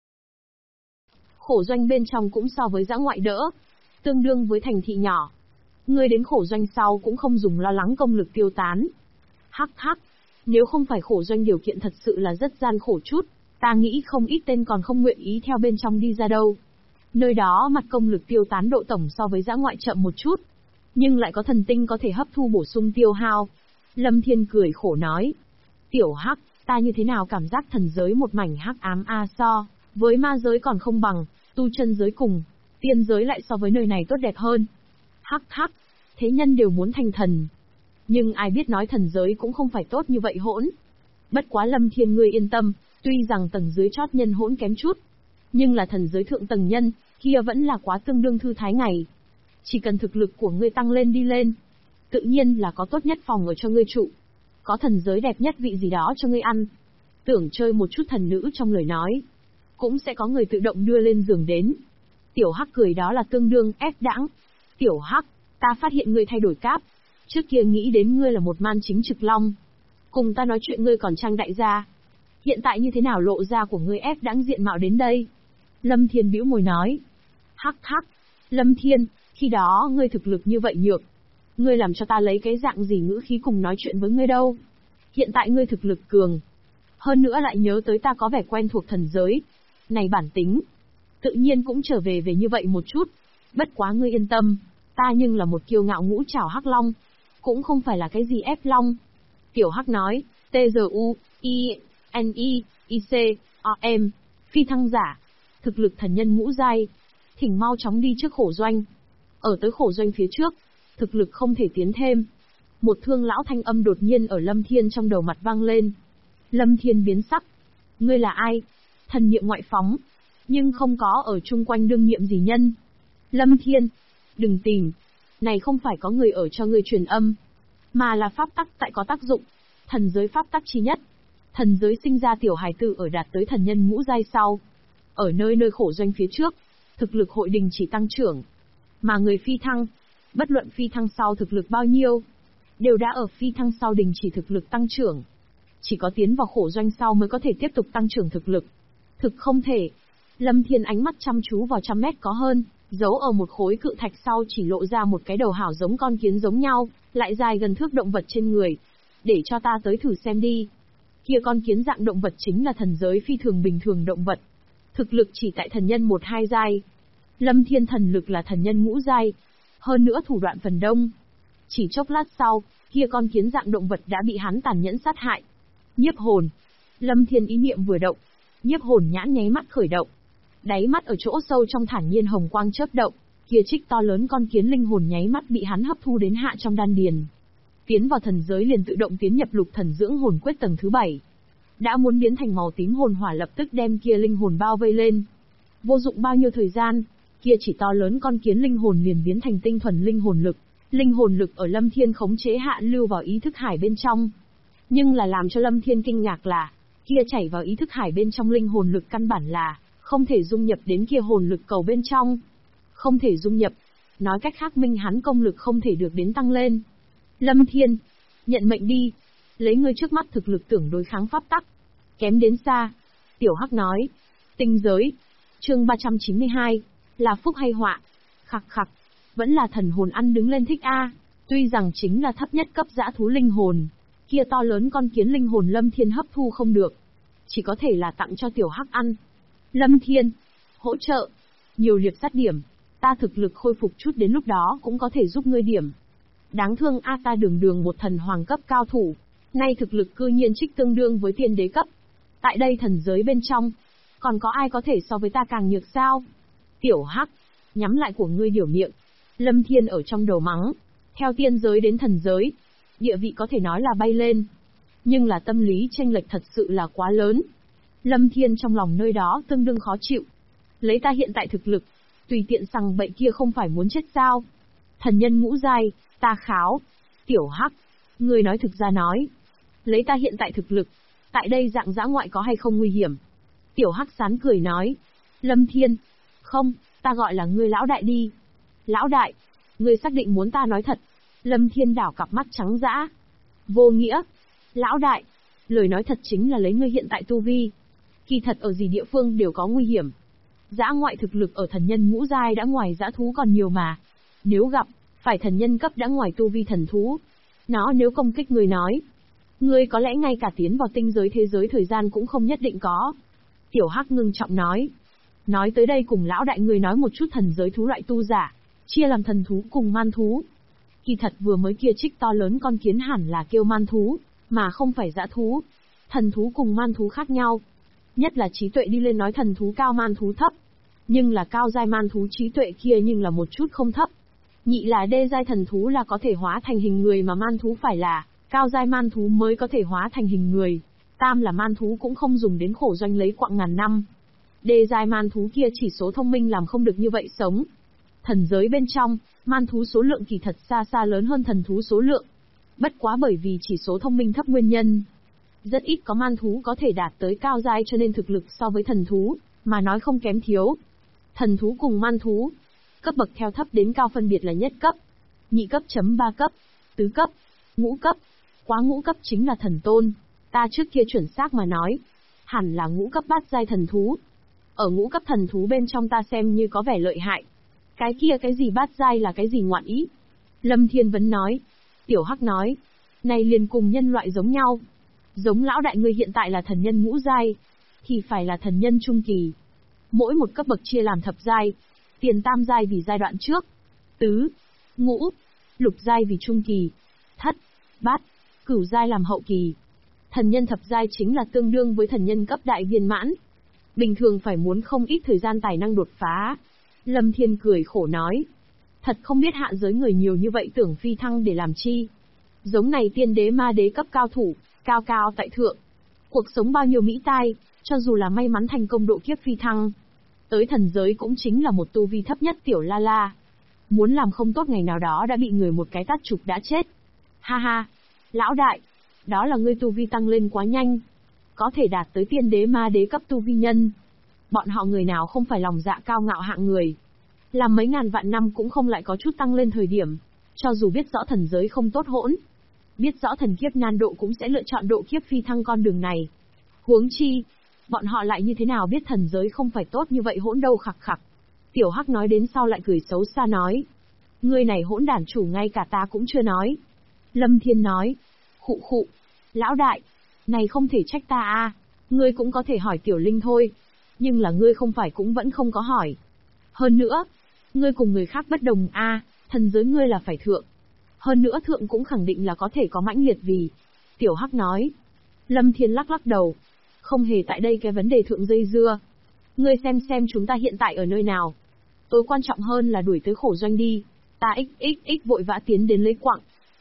Khổ doanh bên trong cũng so với dã ngoại đỡ, tương đương với thành thị nhỏ. Ngươi đến khổ doanh sau cũng không dùng lo lắng công lực tiêu tán. Hắc hắc, nếu không phải khổ doanh điều kiện thật sự là rất gian khổ chút, ta nghĩ không ít tên còn không nguyện ý theo bên trong đi ra đâu. Nơi đó mặt công lực tiêu tán độ tổng so với dã ngoại chậm một chút, nhưng lại có thần tinh có thể hấp thu bổ sung tiêu hao. Lâm Thiên cười khổ nói, Tiểu Hắc, ta như thế nào cảm giác thần giới một mảnh hắc ám so với ma giới còn không bằng, tu chân giới cùng tiên giới lại so với nơi này tốt đẹp hơn. Hắc hắc, thế nhân đều muốn thành thần, nhưng ai biết nói thần giới cũng không phải tốt như vậy hỗn. Bất quá Lâm Thiên ngươi yên tâm, tuy rằng tầng dưới chót nhân hỗn kém chút, nhưng là thần giới thượng tầng nhân, kia vẫn là quá tương đương thư thái ngày. Chỉ cần thực lực của ngươi tăng lên đi lên, tự nhiên là có tốt nhất phòng ở cho ngươi trụ, có thần giới đẹp nhất vị gì đó cho ngươi ăn. Tưởng chơi một chút thần nữ trong lời nói, cũng sẽ có người tự động đưa lên giường đến. Tiểu Hắc cười đó là tương đương ép đãng. Tiểu Hắc, ta phát hiện ngươi thay đổi cáp. Trước kia nghĩ đến ngươi là một man chính trực long, cùng ta nói chuyện ngươi còn trang đại gia. Hiện tại như thế nào lộ ra của ngươi ép đãng diện mạo đến đây? Lâm Thiên bĩu môi nói. Hắc hắc, Lâm Thiên, khi đó ngươi thực lực như vậy nhược, ngươi làm cho ta lấy cái dạng gì ngữ khí cùng nói chuyện với ngươi đâu? Hiện tại ngươi thực lực cường, hơn nữa lại nhớ tới ta có vẻ quen thuộc thần giới, này bản tính, tự nhiên cũng trở về như vậy một chút. Bất quá ngươi yên tâm, ta nhưng là một kiêu ngạo ngũ trảo hắc long, cũng không phải là cái gì ép long. Tiểu Hắc nói, T-Z-U-I-N-I-I-C-O-M, phi thăng giả, thực lực thần nhân ngũ giai, thỉnh mau chóng đi trước khổ doanh. Ở tới khổ doanh phía trước, thực lực không thể tiến thêm. Một thương lão thanh âm đột nhiên ở Lâm Thiên trong đầu mặt vang lên. Lâm Thiên biến sắc. Ngươi là ai? Thần niệm ngoại phóng, nhưng không có ở chung quanh đương nhiệm gì nhân. Lâm Thiên, đừng tìm. Này không phải có người ở cho ngươi truyền âm, mà là pháp tắc tại có tác dụng. Thần giới pháp tắc chi nhất. Thần giới sinh ra tiểu hài tử ở đạt tới thần nhân ngũ giai sau. Ở nơi khổ doanh phía trước, thực lực hội đình chỉ tăng trưởng. Mà người phi thăng, bất luận phi thăng sau thực lực bao nhiêu, đều đã ở phi thăng sau đình chỉ thực lực tăng trưởng. Chỉ có tiến vào khổ doanh sau mới có thể tiếp tục tăng trưởng thực lực. Thực không thể. Lâm Thiên ánh mắt chăm chú vào 100 mét có hơn, giấu ở một khối cự thạch sau chỉ lộ ra một cái đầu hảo giống con kiến giống nhau, lại dài gần thước động vật trên người. Để cho ta tới thử xem đi. Kia con kiến dạng động vật chính là thần giới phi thường bình thường động vật. Thực lực chỉ tại thần nhân 1-2 giai. Lâm Thiên thần lực là thần nhân ngũ giai. Hơn nữa thủ đoạn phần đông. Chỉ chốc lát sau, kia con kiến dạng động vật đã bị hắn tàn nhẫn sát hại. Nhiếp hồn. Lâm Thiên ý niệm vừa động, nhiếp hồn nhãn nháy mắt khởi động. Đáy mắt ở chỗ sâu trong thản nhiên hồng quang chớp động, kia trích to lớn con kiến linh hồn nháy mắt bị hắn hấp thu đến hạ trong đan điền. tiến vào thần giới liền tự động tiến nhập lục thần dưỡng hồn quyết tầng thứ 7. Đã muốn biến thành màu tím hồn hỏa lập tức đem kia linh hồn bao vây lên. Vô dụng bao nhiêu thời gian, kia chỉ to lớn con kiến linh hồn liền biến thành tinh thuần linh hồn lực. Linh hồn lực ở Lâm Thiên khống chế hạ lưu vào ý thức hải bên trong. Nhưng là làm cho Lâm Thiên kinh ngạc là, kia chảy vào ý thức hải bên trong linh hồn lực căn bản là không thể dung nhập đến kia hồn lực cầu bên trong. Không thể dung nhập, nói cách khác minh hắn công lực không thể được đến tăng lên. Lâm Thiên, nhận mệnh đi, lấy ngươi trước mắt thực lực tưởng đối kháng pháp tắc. Kém đến xa. Tiểu Hắc nói. Tinh giới. Chương 392. Là phúc hay họa? Khặc khặc. Vẫn là thần hồn ăn đứng lên thích a. Tuy rằng chính là thấp nhất cấp dã thú linh hồn. Kia to lớn con kiến linh hồn Lâm Thiên hấp thu không được. Chỉ có thể là tặng cho Tiểu Hắc ăn. Lâm Thiên. Hỗ trợ. Nhiều liệp sát điểm. Ta thực lực khôi phục chút đến lúc đó cũng có thể giúp ngươi điểm. Đáng thương a, ta đường một thần hoàng cấp cao thủ. Nay thực lực cư nhiên trích tương đương với tiên đế cấp. Tại đây thần giới bên trong, còn có ai có thể so với ta càng nhược sao? Tiểu Hắc, nhắm lại của ngươi điều miệng. Lâm Thiên ở trong đầu mắng. Theo tiên giới đến thần giới, địa vị có thể nói là bay lên. Nhưng là tâm lý chênh lệch thật sự là quá lớn. Lâm Thiên trong lòng nơi đó tương đương khó chịu. Lấy ta hiện tại thực lực, tùy tiện sằng bậy kia không phải muốn chết sao? Thần nhân ngũ giai, ta kháo. Tiểu Hắc, ngươi nói thực ra nói. Lấy ta hiện tại thực lực, tại đây dạng dã ngoại có hay không nguy hiểm? Tiểu Hắc sán cười nói. Lâm Thiên, không, ta gọi là ngươi lão đại đi. Lão đại, ngươi xác định muốn ta nói thật? Lâm Thiên đảo cặp mắt trắng dã. Vô nghĩa. Lão đại, lời nói thật chính là lấy ngươi hiện tại tu vi. Kỳ thật ở gì địa phương đều có nguy hiểm. Dã ngoại thực lực ở thần nhân ngũ giai đã ngoài dã thú còn nhiều mà. Nếu gặp, phải thần nhân cấp đã ngoài tu vi thần thú. Nó nếu công kích ngươi nói, ngươi có lẽ ngay cả tiến vào tinh giới thế giới thời gian cũng không nhất định có. Tiểu Hắc ngưng trọng nói. Nói tới đây cùng lão đại người nói một chút thần giới thú loại tu giả, chia làm thần thú cùng man thú. Kỳ thật vừa mới kia trích to lớn con kiến hẳn là kêu man thú, mà không phải dã thú. Thần thú cùng man thú khác nhau. Nhất là trí tuệ đi lên nói thần thú cao man thú thấp. Nhưng là cao giai man thú trí tuệ kia nhưng là một chút không thấp. Nhị là đê giai thần thú là có thể hóa thành hình người mà man thú phải là cao giai man thú mới có thể hóa thành hình người. Tam là man thú cũng không dùng đến khổ doanh lấy quặng ngàn năm. Đê giai man thú kia chỉ số thông minh làm không được như vậy sống. Thần giới bên trong, man thú số lượng kỳ thật xa xa lớn hơn thần thú số lượng. Bất quá bởi vì chỉ số thông minh thấp nguyên nhân. Rất ít có man thú có thể đạt tới cao giai cho nên thực lực so với thần thú, mà nói không kém thiếu. Thần thú cùng man thú, cấp bậc theo thấp đến cao phân biệt là nhất cấp, nhị cấp chấm 3 cấp, tứ cấp, ngũ cấp. Quá ngũ cấp chính là thần tôn. Ta trước kia chuẩn xác mà nói, hẳn là ngũ cấp bát giai thần thú. Ở ngũ cấp thần thú bên trong ta xem như có vẻ lợi hại. Cái kia cái gì bát giai là cái gì ngoạn ý? Lâm Thiên Vấn nói. Tiểu Hắc nói. Này liền cùng nhân loại giống nhau. Giống lão đại ngươi hiện tại là thần nhân ngũ giai, thì phải là thần nhân trung kỳ. Mỗi một cấp bậc chia làm thập giai. Tiền tam giai vì giai đoạn trước. Tứ, ngũ, lục giai vì trung kỳ. Thất, bát, cửu giai làm hậu kỳ. Thần nhân thập giai chính là tương đương với thần nhân cấp đại viên mãn. Bình thường phải muốn không ít thời gian tài năng đột phá. Lâm Thiên cười khổ nói. Thật không biết hạ giới người nhiều như vậy tưởng phi thăng để làm chi. Giống này tiên đế ma đế cấp cao thủ, cao cao tại thượng. Cuộc sống bao nhiêu mỹ tai, cho dù là may mắn thành công độ kiếp phi thăng. Tới thần giới cũng chính là một tu vi thấp nhất tiểu la la. Muốn làm không tốt ngày nào đó đã bị người một cái tát chụp đã chết. Ha ha, lão đại, đó là ngươi tu vi tăng lên quá nhanh. Có thể đạt tới tiên đế ma đế cấp tu vi nhân. Bọn họ người nào không phải lòng dạ cao ngạo hạng người. Làm mấy ngàn vạn năm cũng không lại có chút tăng lên thời điểm. Cho dù biết rõ thần giới không tốt hỗn, biết rõ thần kiếp nan độ cũng sẽ lựa chọn độ kiếp phi thăng con đường này. Huống chi, bọn họ lại như thế nào biết thần giới không phải tốt như vậy hỗn đâu khặc khặc. Tiểu Hắc nói đến sau lại cười xấu xa nói. Ngươi này hỗn đản chủ ngay cả ta cũng chưa nói. Lâm Thiên nói. Khụ khụ. Lão đại, này không thể trách ta a, ngươi cũng có thể hỏi Tiểu Linh thôi. Nhưng là ngươi không phải cũng vẫn không có hỏi. Hơn nữa, ngươi cùng người khác bất đồng a, thần giới ngươi là phải thượng. Hơn nữa thượng cũng khẳng định là có thể có mãnh liệt vì. Tiểu Hắc nói. Lâm Thiên lắc lắc đầu. Không hề tại đây cái vấn đề thượng dây dưa. Ngươi xem chúng ta hiện tại ở nơi nào. Tối quan trọng hơn là đuổi tới khổ doanh đi. Ta xxx vội vã tiến đến lấy quặng.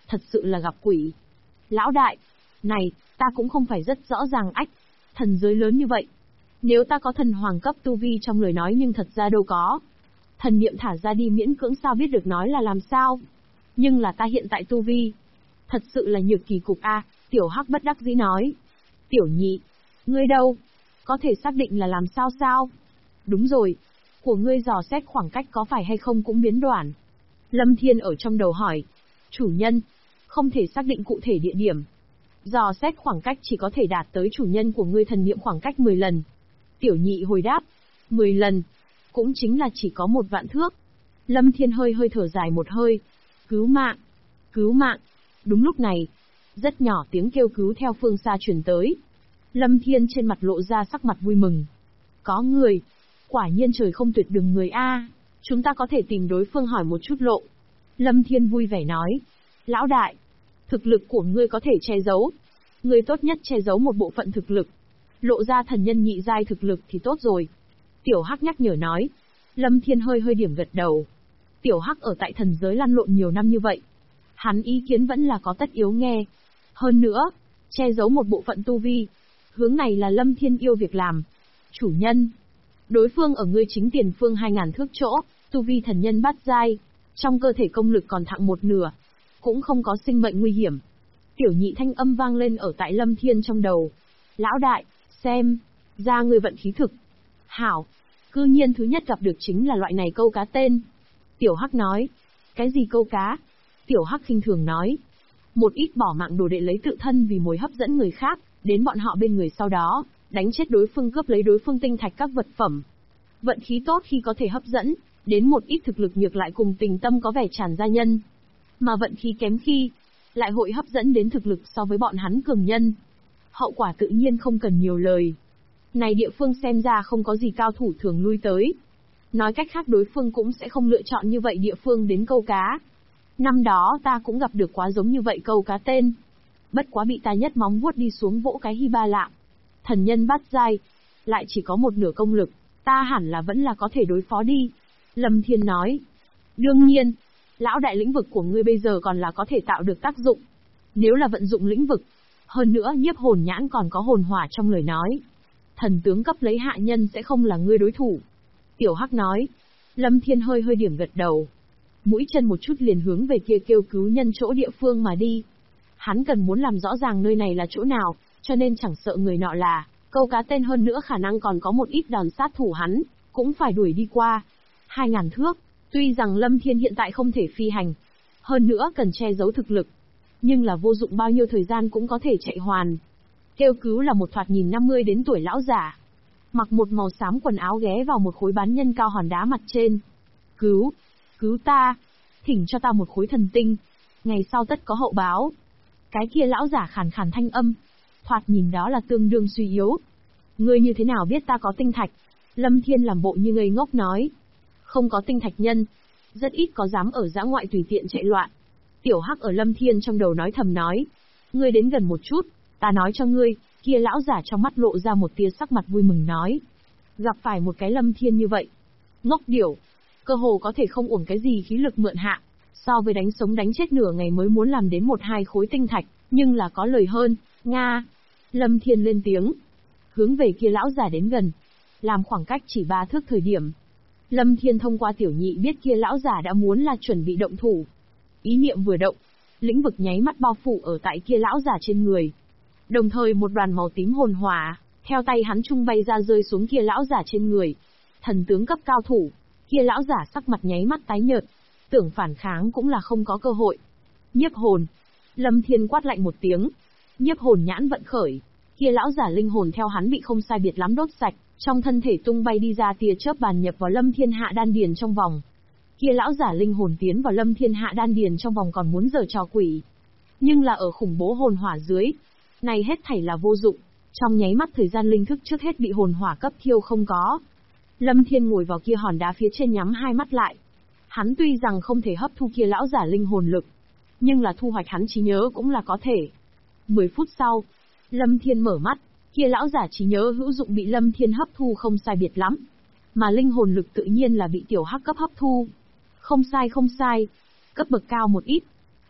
thật sự là gặp quỷ. Lão đại, này, ta cũng không phải rất rõ ràng ách. Thần giới lớn như vậy. Nếu ta có thần hoàng cấp tu vi trong lời nói nhưng thật ra đâu có. Thần niệm thả ra đi miễn cưỡng sao biết được nói là làm sao. Nhưng là ta hiện tại tu vi. Thật sự là nhược kỳ cục a. Tiểu Hắc bất đắc dĩ nói. Tiểu Nhị, ngươi đâu? Có thể xác định là làm sao sao? Đúng rồi. Của ngươi dò xét khoảng cách có phải hay không cũng biến đoạn. Lâm Thiên ở trong đầu hỏi. Chủ nhân, không thể xác định cụ thể địa điểm. Dò xét khoảng cách chỉ có thể đạt tới chủ nhân của ngươi thần niệm khoảng cách 10 lần. Tiểu Nhị hồi đáp. 10 lần. Cũng chính là chỉ có 1 vạn thước. Lâm Thiên hơi thở dài một hơi. Cứu mạng! Cứu mạng! Đúng lúc này, rất nhỏ tiếng kêu cứu theo phương xa truyền tới. Lâm Thiên trên mặt lộ ra sắc mặt vui mừng. Có người! Quả nhiên trời không tuyệt đường người a. Chúng ta có thể tìm đối phương hỏi một chút lộ. Lâm Thiên vui vẻ nói. Lão đại! Thực lực của ngươi có thể che giấu. Ngươi tốt nhất che giấu một bộ phận thực lực. Lộ ra thần nhân nhị giai thực lực thì tốt rồi. Tiểu Hắc nhắc nhở nói. Lâm Thiên hơi điểm gật đầu. Tiểu Hắc ở tại thần giới lăn lộn nhiều năm như vậy. Hắn ý kiến vẫn là có tất yếu nghe. Hơn nữa, che giấu một bộ phận tu vi. Hướng này là Lâm Thiên yêu việc làm. Chủ nhân. Đối phương ở ngươi chính tiền phương 2000 thước chỗ, tu vi thần nhân bát giai. Trong cơ thể công lực còn thặng 1/2. Cũng không có sinh mệnh nguy hiểm. Tiểu Nhị thanh âm vang lên ở tại Lâm Thiên trong đầu. Lão đại, xem, ra người vận khí thực. Hảo, cư nhiên thứ nhất gặp được chính là loại này câu cá tên. Tiểu Hắc nói. Cái gì câu cá? Tiểu Hắc khinh thường nói. Một ít bỏ mạng đồ đệ lấy tự thân vì mối hấp dẫn người khác, đến bọn họ bên người sau đó, đánh chết đối phương cướp lấy đối phương tinh thạch các vật phẩm. Vận khí tốt khi có thể hấp dẫn, đến một ít thực lực nhược lại cùng tình tâm có vẻ tràn gia nhân. Mà vận khí kém khi, lại hội hấp dẫn đến thực lực so với bọn hắn cường nhân. Hậu quả tự nhiên không cần nhiều lời. Này địa phương xem ra không có gì cao thủ thường lui tới. Nói cách khác đối phương cũng sẽ không lựa chọn như vậy địa phương đến câu cá. Năm đó ta cũng gặp được quá giống như vậy câu cá tên. Bất quá bị ta nhất móng vuốt đi xuống vỗ cái hi ba lạng. Thần nhân bát giai, lại chỉ có 1/2 công lực, ta hẳn là vẫn là có thể đối phó đi. Lâm Thiên nói. Đương nhiên, lão đại lĩnh vực của ngươi bây giờ còn là có thể tạo được tác dụng. Nếu là vận dụng lĩnh vực, hơn nữa nhiếp hồn nhãn còn có hồn hỏa trong lời nói. Thần tướng cấp lấy hạ nhân sẽ không là ngươi đối thủ. Tiểu Hắc nói. Lâm Thiên hơi điểm gật đầu. Mũi chân một chút liền hướng về kia kêu cứu nhân chỗ địa phương mà đi. Hắn cần muốn làm rõ ràng nơi này là chỗ nào, cho nên chẳng sợ người nọ là câu cá tên hơn nữa khả năng còn có một ít đòn sát thủ hắn, cũng phải đuổi đi qua. 2000 thước, tuy rằng Lâm Thiên hiện tại không thể phi hành, hơn nữa cần che giấu thực lực, nhưng là vô dụng bao nhiêu thời gian cũng có thể chạy hoàn. Kêu cứu là một thoạt nhìn 50 đến tuổi lão giả, mặc một màu xám quần áo ghé vào một khối bán nhân cao hòn đá mặt trên. Cứu ta, thỉnh cho ta một khối thần tinh, ngày sau tất có hậu báo. Cái kia lão giả khàn khàn thanh âm, thoạt nhìn đó là tương đương suy yếu. Ngươi như thế nào biết ta có tinh thạch? Lâm Thiên làm bộ như ngây ngốc nói. Không có tinh thạch nhân, rất ít có dám ở dã ngoại tùy tiện chạy loạn. Tiểu Hắc ở Lâm Thiên trong đầu nói thầm nói. Ngươi đến gần một chút, ta nói cho ngươi, kia lão giả trong mắt lộ ra một tia sắc mặt vui mừng nói. Gặp phải một cái Lâm Thiên như vậy. Ngốc điểu, cơ hồ có thể không uổng cái gì khí lực mượn hạ. So với đánh sống đánh chết nửa ngày mới muốn làm đến 1-2 khối tinh thạch, nhưng là có lời hơn, Nga. Lâm Thiên lên tiếng. Hướng về kia lão giả đến gần. Làm khoảng cách chỉ 3 thước thời điểm. Lâm Thiên thông qua Tiểu Nhị biết kia lão giả đã muốn là chuẩn bị động thủ. Ý niệm vừa động, lĩnh vực nháy mắt bao phủ ở tại kia lão giả trên người. Đồng thời một đoàn màu tím hồn hỏa, theo tay hắn trung bay ra rơi xuống kia lão giả trên người. Thần tướng cấp cao thủ, kia lão giả sắc mặt nháy mắt tái nhợt, tưởng phản kháng cũng là không có cơ hội. Nhiếp hồn. Lâm Thiên quát lạnh một tiếng. Nhiếp hồn nhãn vận khởi. Kia lão giả linh hồn theo hắn bị không sai biệt lắm đốt sạch, trong thân thể tung bay đi ra tia chớp bàn nhập vào Lâm Thiên hạ đan điền trong vòng. Kia lão giả linh hồn tiến vào Lâm Thiên hạ đan điền trong vòng còn muốn giở trò quỷ. Nhưng là ở khủng bố hồn hỏa dưới, này hết thảy là vô dụng, trong nháy mắt thời gian linh thức trước hết bị hồn hỏa cấp thiêu không có. Lâm Thiên ngồi vào kia hòn đá phía trên nhắm hai mắt lại. Hắn tuy rằng không thể hấp thu kia lão giả linh hồn lực, nhưng là thu hoạch hắn trí nhớ cũng là có thể. 10 phút sau, Lâm Thiên mở mắt, kia lão giả trí nhớ hữu dụng bị Lâm Thiên hấp thu không sai biệt lắm. Mà linh hồn lực tự nhiên là bị Tiểu Hắc cấp hấp thu. Không sai, cấp bậc cao một ít.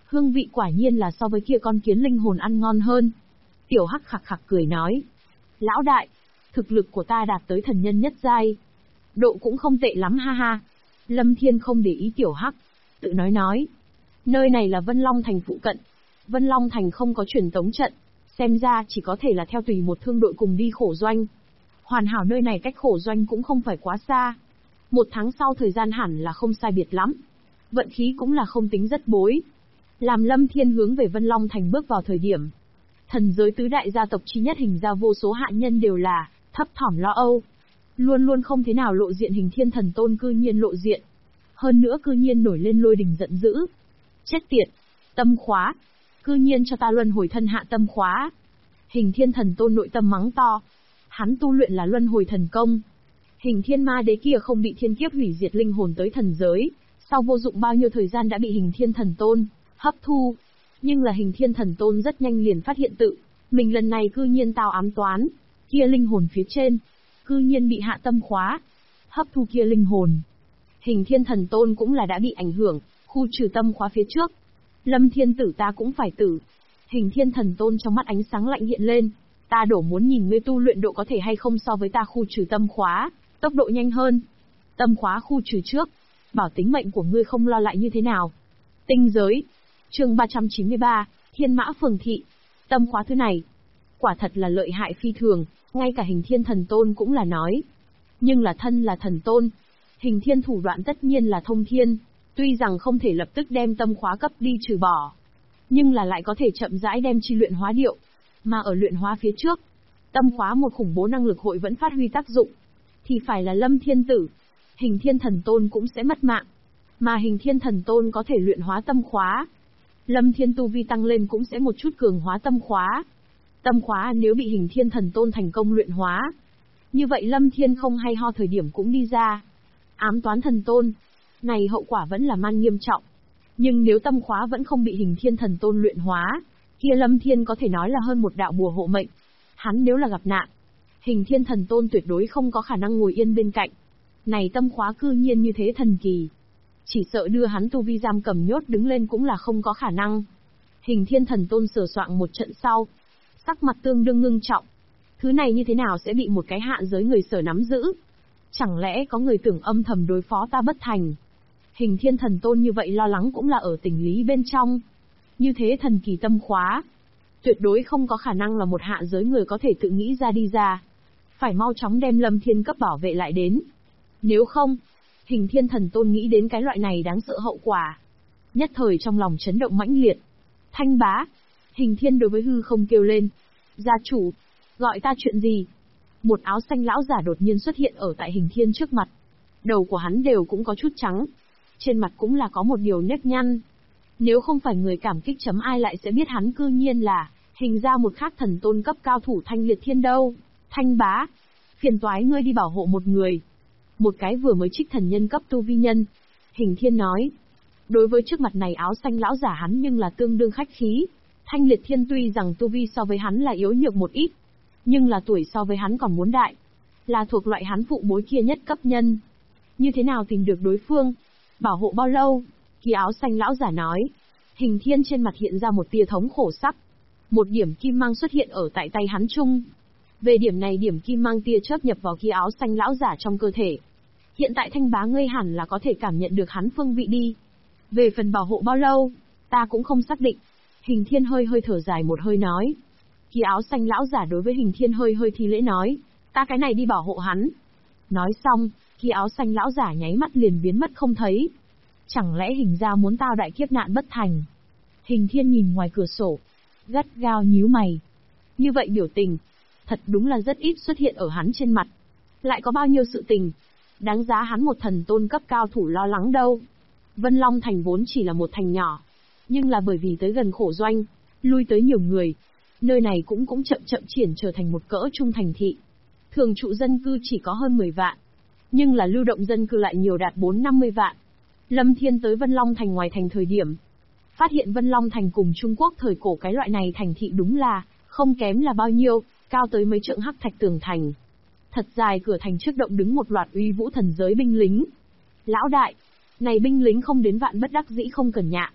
Hương vị quả nhiên là so với kia con kiến linh hồn ăn ngon hơn. Tiểu Hắc khặc khặc cười nói. Lão đại, thực lực của ta đạt tới thần nhân nhất giai. Độ cũng không tệ lắm ha ha. Lâm Thiên không để ý Tiểu Hắc, tự nói. Nơi này là Vân Long Thành phụ cận. Vân Long Thành không có truyền tống trận, xem ra chỉ có thể là theo tùy một thương đội cùng đi khổ doanh. Hoàn hảo nơi này cách khổ doanh cũng không phải quá xa. 1 tháng sau thời gian hẳn là không sai biệt lắm. Vận khí cũng là không tính rất bối. Làm Lâm Thiên hướng về Vân Long Thành bước vào thời điểm, thần giới tứ đại gia tộc chi nhất Hình gia vô số hạ nhân đều là thấp thỏm lo âu. Luôn luôn không thế nào lộ diện Hình Thiên Thần Tôn cư nhiên lộ diện. Hơn nữa cư nhiên nổi lên lôi đình giận dữ. Chết tiệt, tâm khóa. Cư nhiên cho ta luân hồi thân hạ tâm khóa. Hình Thiên Thần Tôn nội tâm mắng to. Hắn tu luyện là luân hồi thần công. Hình Thiên Ma Đế kia không bị thiên kiếp hủy diệt linh hồn tới thần giới, sau vô dụng bao nhiêu thời gian đã bị Hình Thiên Thần Tôn hấp thu. Nhưng là Hình Thiên Thần Tôn rất nhanh liền phát hiện mình lần này cư nhiên tao ám toán. Kia linh hồn phía trên, cư nhiên bị hạ tâm khóa, hấp thu kia linh hồn. Hình Thiên Thần Tôn cũng là đã bị ảnh hưởng, khu trừ tâm khóa phía trước. Lâm Thiên tử ta cũng phải tử. Hình Thiên Thần Tôn trong mắt ánh sáng lạnh hiện lên. Ta đổ muốn nhìn ngươi tu luyện độ có thể hay không so với ta khu trừ tâm khóa, tốc độ nhanh hơn. Tâm khóa khu trừ trước, bảo tính mệnh của ngươi không lo lại như thế nào. Tinh giới. Chương 393, Thiên Mã Phường Thị. Tâm khóa thứ này, quả thật là lợi hại phi thường, ngay cả Hình Thiên Thần Tôn cũng là nói. Nhưng là thân là thần tôn, Hình Thiên thủ đoạn tất nhiên là thông thiên, tuy rằng không thể lập tức đem tâm khóa cấp đi trừ bỏ, nhưng là lại có thể chậm rãi đem chi luyện hóa điệu. Mà ở luyện hóa phía trước, tâm khóa một khủng bố năng lực hội vẫn phát huy tác dụng, thì phải là Lâm Thiên tử, Hình Thiên Thần Tôn cũng sẽ mất mạng. Mà Hình Thiên Thần Tôn có thể luyện hóa tâm khóa, Lâm Thiên tu vi tăng lên cũng sẽ một chút cường hóa tâm khóa. Tâm khóa nếu bị Hình Thiên Thần Tôn thành công luyện hóa, như vậy Lâm Thiên không hay ho thời điểm cũng đi ra. Ám toán thần tôn, này hậu quả vẫn là man nghiêm trọng. Nhưng nếu tâm khóa vẫn không bị Hình Thiên Thần Tôn luyện hóa, kia Lâm Thiên có thể nói là hơn một đạo bùa hộ mệnh. Hắn nếu là gặp nạn, Hình Thiên Thần Tôn tuyệt đối không có khả năng ngồi yên bên cạnh. Này tâm khóa cư nhiên như thế thần kỳ, chỉ sợ đưa hắn tu vi giam cầm nhốt đứng lên cũng là không có khả năng. Hình Thiên Thần Tôn sửa soạn một trận sau, sắc mặt tương đương ngưng trọng. Thứ này như thế nào sẽ bị một cái hạ giới người sở nắm giữ? Chẳng lẽ có người tưởng âm thầm đối phó ta bất thành? Hình Thiên Thần Tôn như vậy lo lắng cũng là ở tình lý bên trong. Như thế thần kỳ tâm khóa, tuyệt đối không có khả năng là một hạ giới người có thể tự nghĩ ra đi ra. Phải mau chóng đem Lâm Thiên cấp bảo vệ lại đến. Nếu không, Hình Thiên Thần Tôn nghĩ đến cái loại này đáng sợ hậu quả, nhất thời trong lòng chấn động mãnh liệt. Thanh bá, Hình Thiên đối với hư không kêu lên. Gia chủ, gọi ta chuyện gì? Một áo xanh lão giả đột nhiên xuất hiện ở tại Hình Thiên trước mặt. Đầu của hắn đều cũng có chút trắng, trên mặt cũng là có một điều nếp nhăn. Nếu không phải người cảm kích chấm ai lại sẽ biết hắn cư nhiên là Hình gia một khác thần tôn cấp cao thủ Thanh Liệt Thiên đâu. Thanh bá, phiền toái ngươi đi bảo hộ một người. Một cái vừa mới trích thần nhân cấp tu vi nhân. Hình Thiên nói. Đối với trước mặt này áo xanh lão giả hắn nhưng là tương đương khách khí. Thanh Liệt Thiên tuy rằng tu vi so với hắn là yếu nhược một ít, nhưng là tuổi so với hắn còn muốn đại, là thuộc loại hắn phụ bối kia nhất cấp nhân. Như thế nào tìm được đối phương? Bảo hộ bao lâu? Kia áo xanh lão giả nói. Hình Thiên trên mặt hiện ra một tia thống khổ sắc. Một điểm kim mang xuất hiện ở tại tay hắn chung. Về điểm này điểm kim mang tia chớp nhập vào kia áo xanh lão giả trong cơ thể. Hiện tại Thanh bá ngươi hẳn là có thể cảm nhận được hắn phương vị đi. Về phần bảo hộ bao lâu, ta cũng không xác định. Hình Thiên hơi thở dài một hơi nói. Kia áo xanh lão giả đối với Hình Thiên hơi thi lễ nói. Ta cái này đi bảo hộ hắn. Nói xong, kia áo xanh lão giả nháy mắt liền biến mất không thấy. Chẳng lẽ Hình gia muốn tao đại kiếp nạn bất thành? Hình Thiên nhìn ngoài cửa sổ, gắt gao nhíu mày. Như vậy biểu tình, thật đúng là rất ít xuất hiện ở hắn trên mặt. Lại có bao nhiêu sự tình, đáng giá hắn một thần tôn cấp cao thủ lo lắng đâu. Vân Long Thành vốn chỉ là một thành nhỏ, nhưng là bởi vì tới gần khổ doanh, lui tới nhiều người, nơi này cũng chậm triển trở thành một cỡ trung thành thị. Thường trụ dân cư chỉ có hơn 10 vạn, nhưng là lưu động dân cư lại nhiều đạt 4-50 vạn. Lâm Thiên tới Vân Long Thành ngoài thành thời điểm, phát hiện Vân Long Thành cùng Trung Quốc thời cổ cái loại này thành thị đúng là không kém là bao nhiêu, cao tới mấy trượng hắc thạch tường thành. Thật dài cửa thành trước động đứng một loạt uy vũ thần giới binh lính. Lão đại, này binh lính không đến vạn bất đắc dĩ không cần nhạ.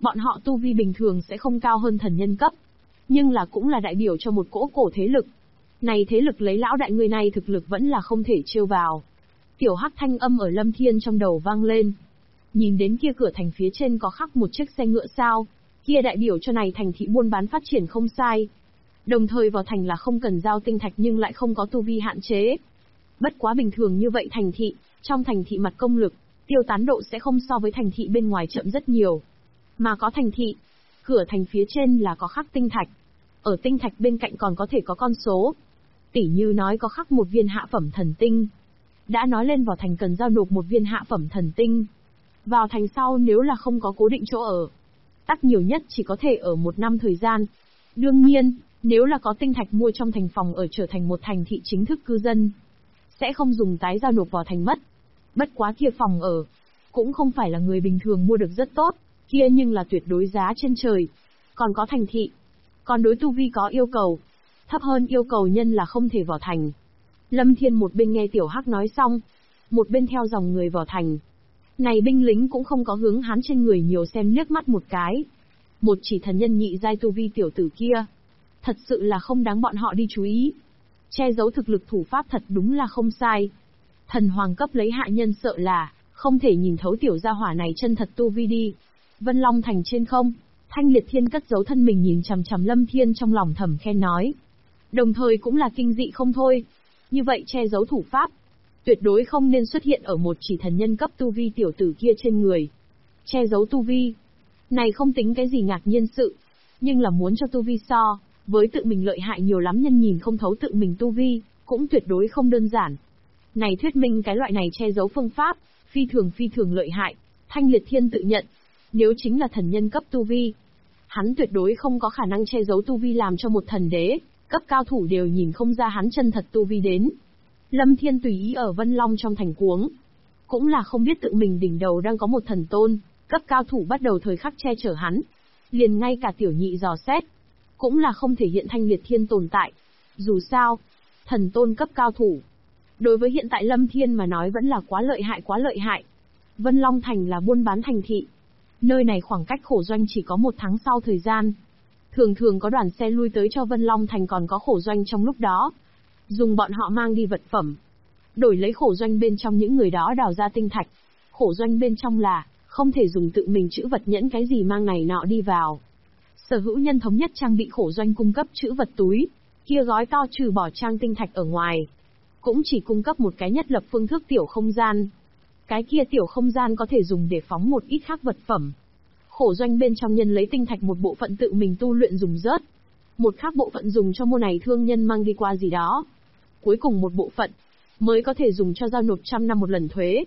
Bọn họ tu vi bình thường sẽ không cao hơn thần nhân cấp, nhưng là cũng là đại biểu cho một cỗ cổ thế lực. Này thế lực lấy lão đại người này thực lực vẫn là không thể trêu vào. Tiểu Hắc thanh âm ở Lâm Thiên trong đầu vang lên. Nhìn đến kia cửa thành phía trên có khắc một chiếc xe ngựa sao, kia đại biểu cho này thành thị buôn bán phát triển không sai. Đồng thời vào thành là không cần giao tinh thạch nhưng lại không có tu vi hạn chế. Bất quá bình thường như vậy thành thị, trong thành thị mặt công lực, tiêu tán độ sẽ không so với thành thị bên ngoài chậm rất nhiều. Mà có thành thị, cửa thành phía trên là có khắc tinh thạch. Ở tinh thạch bên cạnh còn có thể có con số. Tỉ như nói có khắc một viên hạ phẩm thần tinh. Đã nói lên vào thành cần giao nộp một viên hạ phẩm thần tinh. Vào thành sau nếu là không có cố định chỗ ở, tắc nhiều nhất chỉ có thể ở 1 năm thời gian. Đương nhiên, nếu là có tinh thạch mua trong thành phòng ở trở thành một thành thị chính thức cư dân, sẽ không dùng tái giao nộp vào thành mất. Bất quá kia phòng ở, cũng không phải là người bình thường mua được rất tốt, kia nhưng là tuyệt đối giá trên trời. Còn có thành thị, còn đối tu vi có yêu cầu, thấp hơn yêu cầu nhân là không thể vào thành. Lâm Thiên một bên nghe Tiểu Hắc nói xong, một bên theo dòng người vào thành. Này binh lính cũng không có hướng hắn trên người nhiều xem liếc mắt một cái. Một chỉ thần nhân nhị giai tu vi tiểu tử kia, thật sự là không đáng bọn họ đi chú ý. Che giấu thực lực thủ pháp thật đúng là không sai. Thần hoàng cấp lấy hạ nhân sợ là không thể nhìn thấu tiểu gia hỏa này chân thật tu vi đi. Vân Long thành trên không, Thanh Liệt Thiên cất giấu thân mình nhìn chằm chằm Lâm Thiên trong lòng thầm khen nói. Đồng thời cũng là kinh dị không thôi. Như vậy che giấu thủ pháp, tuyệt đối không nên xuất hiện ở một chỉ thần nhân cấp tu vi tiểu tử kia trên người. Che giấu tu vi, này không tính cái gì ngạc nhiên sự, nhưng là muốn cho tu vi so với tự mình lợi hại nhiều lắm nhân nhìn không thấu tự mình tu vi, cũng tuyệt đối không đơn giản. Này thuyết minh cái loại này che giấu phương pháp, phi thường lợi hại. Thanh Liệt Thiên tự nhận, nếu chính là thần nhân cấp tu vi, hắn tuyệt đối không có khả năng che giấu tu vi làm cho một thần đế cấp cao thủ đều nhìn không ra hắn chân thật tu vi đến. Lâm Thiên tùy ý ở Vân Long trong thành cuống, cũng là không biết tự mình đỉnh đầu đang có một thần tôn cấp cao thủ bắt đầu thời khắc che chở hắn. Liền ngay cả tiểu nhị dò xét, cũng là không thể hiện Thanh Liệt Thiên tồn tại. Dù sao, thần tôn cấp cao thủ, đối với hiện tại Lâm Thiên mà nói vẫn là quá lợi hại. Vân Long thành là buôn bán thành thị. Nơi này khoảng cách khổ doanh chỉ có 1 tháng sau thời gian. Thường có đoàn xe lui tới cho Vân Long thành còn có khổ doanh trong lúc đó. Dùng bọn họ mang đi vật phẩm, đổi lấy khổ doanh bên trong những người đó đào ra tinh thạch. Khổ doanh bên trong là không thể dùng tự mình trữ vật nhẫn cái gì mang này nọ đi vào. Sở hữu nhân thống nhất trang bị khổ doanh cung cấp trữ vật túi, kia gói to trừ bỏ trang tinh thạch ở ngoài, cũng chỉ cung cấp một cái nhất lập phương thức tiểu không gian. Cái kia tiểu không gian có thể dùng để phóng một ít khác vật phẩm. Khổ doanh bên trong nhân lấy tinh thạch một bộ phận tự mình tu luyện dùng rớt, một khác bộ phận dùng cho mua này thương nhân mang đi qua gì đó. Cuối cùng một bộ phận mới có thể dùng cho giao nộp 100 năm một lần thuế.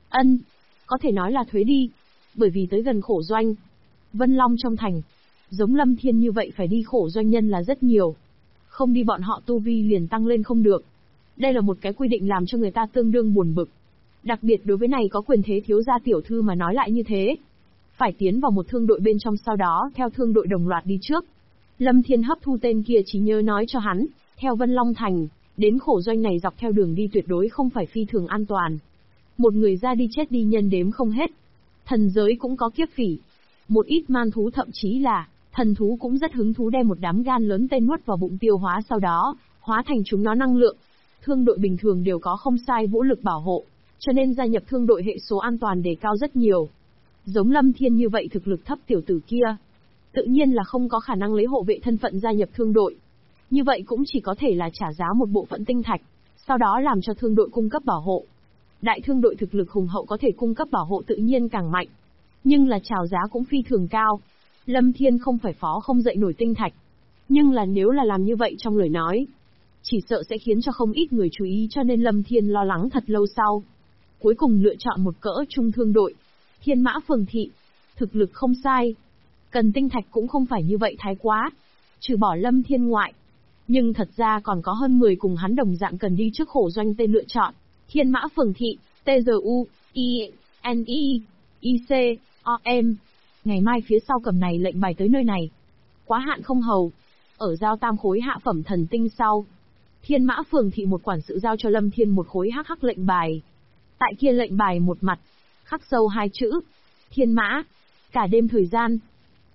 Có thể nói là thuế đi, bởi vì tới gần khổ doanh, Vân Long trong thành, giống Lâm Thiên như vậy phải đi khổ doanh nhân là rất nhiều. Không đi bọn họ tu vi liền tăng lên không được. Đây là một cái quy định làm cho người ta tương đương buồn bực. Đặc biệt đối với này có quyền thế thiếu gia tiểu thư mà nói lại như thế. Phải tiến vào một thương đội bên trong sau đó theo thương đội đồng loạt đi trước. Lâm Thiên hấp thu tên kia trí nhớ nói cho hắn, theo Vân Long thành, đến khổ doanh này dọc theo đường đi tuyệt đối không phải phi thường an toàn. Một người ra đi chết đi nhân đếm không hết. Thần giới cũng có kiếp phỉ. Một ít man thú thậm chí là thần thú cũng rất hứng thú đem một đám gan lớn tên nuốt vào bụng tiêu hóa sau đó, hóa thành chúng nó năng lượng. Thương đội bình thường đều có không sai vũ lực bảo hộ, cho nên gia nhập thương đội hệ số an toàn đề cao rất nhiều. Giống Lâm Thiên như vậy thực lực thấp tiểu tử kia, tự nhiên là không có khả năng lấy hộ vệ thân phận gia nhập thương đội. Như vậy cũng chỉ có thể là trả giá một bộ phận tinh thạch, sau đó làm cho thương đội cung cấp bảo hộ. Đại thương đội thực lực hùng hậu có thể cung cấp bảo hộ tự nhiên càng mạnh, nhưng là chào giá cũng phi thường cao. Lâm Thiên không phải phó không dậy nổi tinh thạch, nhưng là nếu là làm như vậy trong lời nói, chỉ sợ sẽ khiến cho không ít người chú ý, cho nên Lâm Thiên lo lắng thật lâu sau. Cuối cùng lựa chọn một cỡ trung thương đội, Thiên Mã Phường Thị. Thực lực không sai, cần tinh thạch cũng không phải như vậy thái quá, trừ bỏ Lâm Thiên ngoại. Nhưng thật ra còn có hơn 10 cùng hắn đồng dạng cần đi trước khổ doanh tên lựa chọn. Thiên Mã Phường Thị, TGU, INI, IC, OM. Ngày mai phía sau cầm này lệnh bài tới nơi này. Quá hạn không hầu. Ở giao tam khối hạ phẩm thần tinh sau, Thiên Mã Phường Thị một quản sự giao cho Lâm Thiên một khối hắc lệnh bài. Tại kia lệnh bài một mặt, khắc sâu 2 chữ, Thiên Mã. Cả đêm thời gian,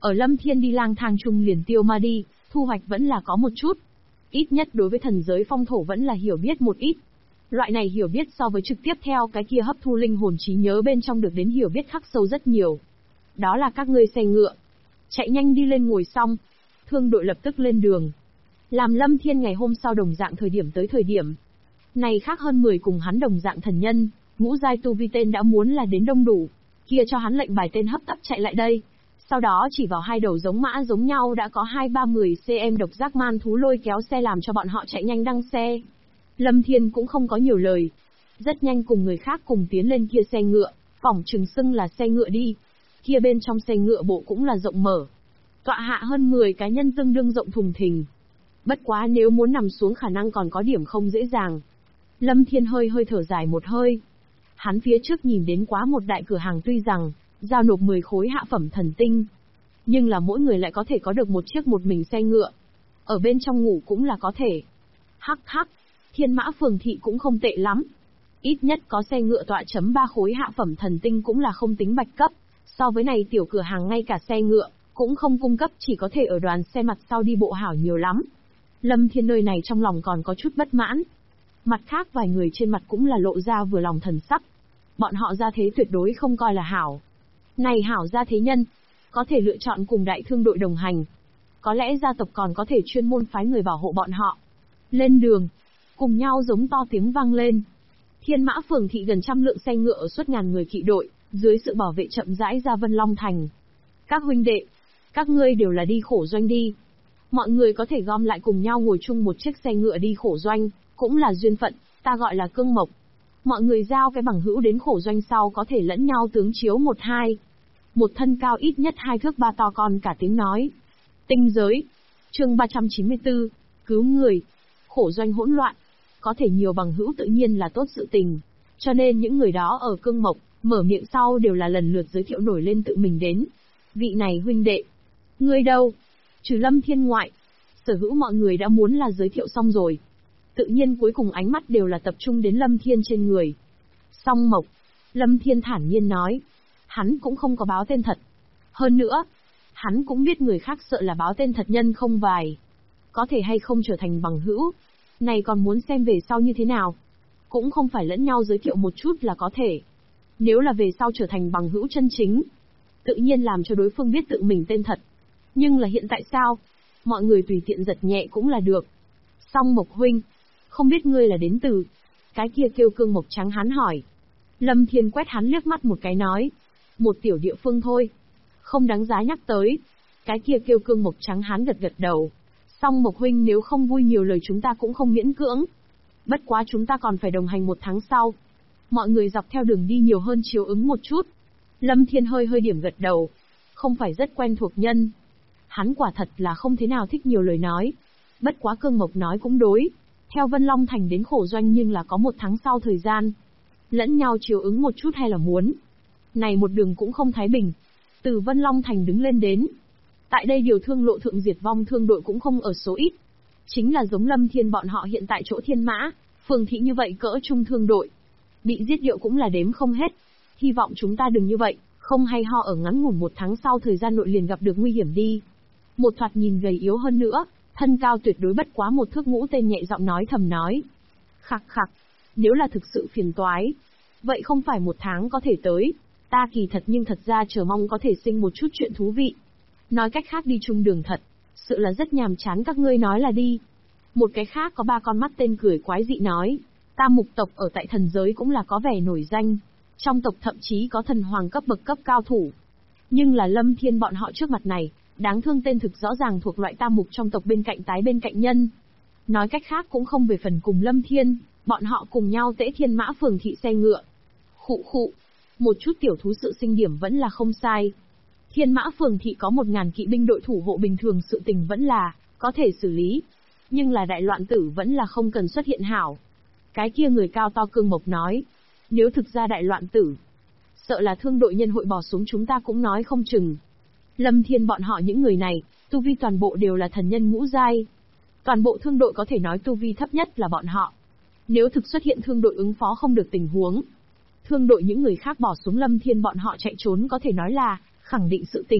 Ở Lâm Thiên đi lang thang chung liền tiêu ma đi, thu hoạch vẫn là có một chút. Ít nhất đối với thần giới phong thổ vẫn là hiểu biết một ít. Loại này hiểu biết so với trực tiếp theo cái kia hấp thu linh hồn trí nhớ bên trong được đến hiểu biết khắc sâu rất nhiều. Đó là các ngươi xe ngựa. Chạy nhanh đi lên ngồi xong. Thương đội lập tức lên đường. Làm Lâm Thiên ngày hôm sau đồng dạng thời điểm tới thời điểm. Này khác hơn 10 cùng hắn đồng dạng thần nhân, ngũ giai tu vi tên đã muốn là đến đông đủ. Kia cho hắn lệnh bài tên hấp tấp chạy lại đây. Sau đó chỉ vào hai đầu giống mã giống nhau đã có 2-30 cm độc giác man thú lôi kéo xe làm cho bọn họ chạy nhanh đăng xe. Lâm Thiên cũng không có nhiều lời. Rất nhanh cùng người khác cùng tiến lên kia xe ngựa, phỏng chừng xưng là xe ngựa đi. Kia bên trong xe ngựa bộ cũng là rộng mở. Tọa hạ hơn 10 cá nhân tương đương rộng thùng thình. Bất quá nếu muốn nằm xuống khả năng còn có điểm không dễ dàng. Lâm Thiên hơi thở dài một hơi. Hắn phía trước nhìn đến quá một đại cửa hàng tuy rằng, giao nộp 10 khối hạ phẩm thần tinh. Nhưng là mỗi người lại có thể có được một chiếc một mình xe ngựa. Ở bên trong ngủ cũng là có thể. Hắc, Thiên Mã Phường Thị cũng không tệ lắm. Ít nhất có xe ngựa tọa chấm 3 khối hạ phẩm thần tinh cũng là không tính bạch cấp. So với này tiểu cửa hàng ngay cả xe ngựa, cũng không cung cấp chỉ có thể ở đoàn xe mặt sau đi bộ hảo nhiều lắm. Lâm Thiên nơi này trong lòng còn có chút bất mãn. Mặt khác vài người trên mặt cũng là lộ ra vừa lòng thần sắc. Bọn họ ra thế tuyệt đối không coi là hảo. Này hảo ra thế nhân, có thể lựa chọn cùng đại thương đội đồng hành. Có lẽ gia tộc còn có thể chuyên môn phái người bảo hộ bọn họ. Lên đường, cùng nhau giống to tiếng vang lên. Thiên Mã Phường Thị gần 100 lượng xe ngựa ở suốt ngàn người kỵ đội, dưới sự bảo vệ chậm rãi ra Vân Long Thành. Các huynh đệ, các ngươi đều là đi khổ doanh đi. Mọi người có thể gom lại cùng nhau ngồi chung một chiếc xe ngựa đi khổ doanh, cũng là duyên phận, ta gọi là cương mộc. Mọi người giao cái bằng hữu đến khổ doanh sau có thể lẫn nhau tướng chiếu 1-2. Một thân cao ít nhất 2 thước 3 to con cả tiếng nói. Tinh giới. Chương 394. Cứu người. Khổ doanh hỗn loạn. Có thể nhiều bằng hữu tự nhiên là tốt sự tình. Cho nên những người đó ở cương mộc, mở miệng sau đều là lần lượt giới thiệu nổi lên tự mình đến. Vị này huynh đệ. Ngươi đâu? Trừ Lâm Thiên ngoại. Sở hữu mọi người đã muốn là giới thiệu xong rồi. Tự nhiên cuối cùng ánh mắt đều là tập trung đến Lâm Thiên trên người. Song Mộc. Lâm Thiên thản nhiên nói. Hắn cũng không có báo tên thật. Hơn nữa, hắn cũng biết người khác sợ là báo tên thật nhân không vài. Có thể hay không trở thành bằng hữu. Này còn muốn xem về sau như thế nào. Cũng không phải lẫn nhau giới thiệu một chút là có thể. Nếu là về sau trở thành bằng hữu chân chính, tự nhiên làm cho đối phương biết tự mình tên thật. Nhưng là hiện tại sao? Mọi người tùy tiện giật nhẹ cũng là được. Song Mộc huynh, không biết ngươi là đến từ. Cái kia kêu Cương Mộc Trắng hắn hỏi. Lâm Thiên quét hắn liếc mắt một cái nói. Một tiểu địa phương thôi. Không đáng giá nhắc tới. Cái kia kêu Cương Mộc Trắng hắn gật đầu. Song Mộc huynh nếu không vui nhiều lời chúng ta cũng không miễn cưỡng. Bất quá chúng ta còn phải đồng hành 1 tháng sau. Mọi người dọc theo đường đi nhiều hơn chiếu ứng một chút. Lâm Thiên hơi điểm gật đầu. Không phải rất quen thuộc nhân. Hắn quả thật là không thế nào thích nhiều lời nói. Bất quá Cương Mộc nói cũng đối. Theo Vân Long Thành đến khổ doanh nhưng là có 1 tháng sau thời gian. Lẫn nhau chiếu ứng một chút hay là muốn. Này một đường cũng không thái bình. Từ Vân Long Thành đứng lên đến. Tại đây điều thương lộ thượng diệt vong thương đội cũng không ở số ít. Chính là giống Lâm Thiên bọn họ hiện tại chỗ Thiên Mã, Phường Thị như vậy cỡ trung thương đội. Bị giết điệu cũng là đếm không hết. Hy vọng chúng ta đừng như vậy, không hay ho ở ngắn ngủn 1 tháng sau thời gian nội liền gặp được nguy hiểm đi. Một thoạt nhìn gầy yếu hơn nữa, thân cao tuyệt đối bất quá 1 thước ngũ tên nhẹ giọng nói thầm nói. Khặc, nếu là thực sự phiền toái, vậy không phải 1 tháng có thể tới. Ta kỳ thật nhưng thật ra chờ mong có thể sinh một chút chuyện thú vị. Nói cách khác đi chung đường thật, sự là rất nhàm chán các ngươi nói là đi. Một cái khác có 3 con mắt tên cười quái dị nói. Tam Mục tộc ở tại thần giới cũng là có vẻ nổi danh. Trong tộc thậm chí có thần hoàng cấp bậc cấp cao thủ. Nhưng là Lâm Thiên bọn họ trước mặt này, đáng thương tên thực rõ ràng thuộc loại Tam Mục trong tộc bên cạnh tái bên cạnh nhân. Nói cách khác cũng không về phần cùng Lâm Thiên, bọn họ cùng nhau tễ Thiên Mã Phường Thị xe ngựa. Khụ, một chút tiểu thú sự sinh điểm vẫn là không sai. Thiên Mã Phường Thị có 1000 kỵ binh đội thủ hộ bình thường sự tình vẫn là có thể xử lý. Nhưng là đại loạn tử vẫn là không cần xuất hiện hảo. Cái kia người cao to Cương Mộc nói. Nếu thực ra đại loạn tử, sợ là thương đội nhân hội bỏ xuống chúng ta cũng nói không chừng. Lâm Thiên bọn họ những người này, tu vi toàn bộ đều là thần nhân ngũ giai. Toàn bộ thương đội có thể nói tu vi thấp nhất là bọn họ. Nếu thực xuất hiện thương đội ứng phó không được tình huống, thương đội những người khác bỏ xuống Lâm Thiên bọn họ chạy trốn có thể nói là khẳng định sự tình,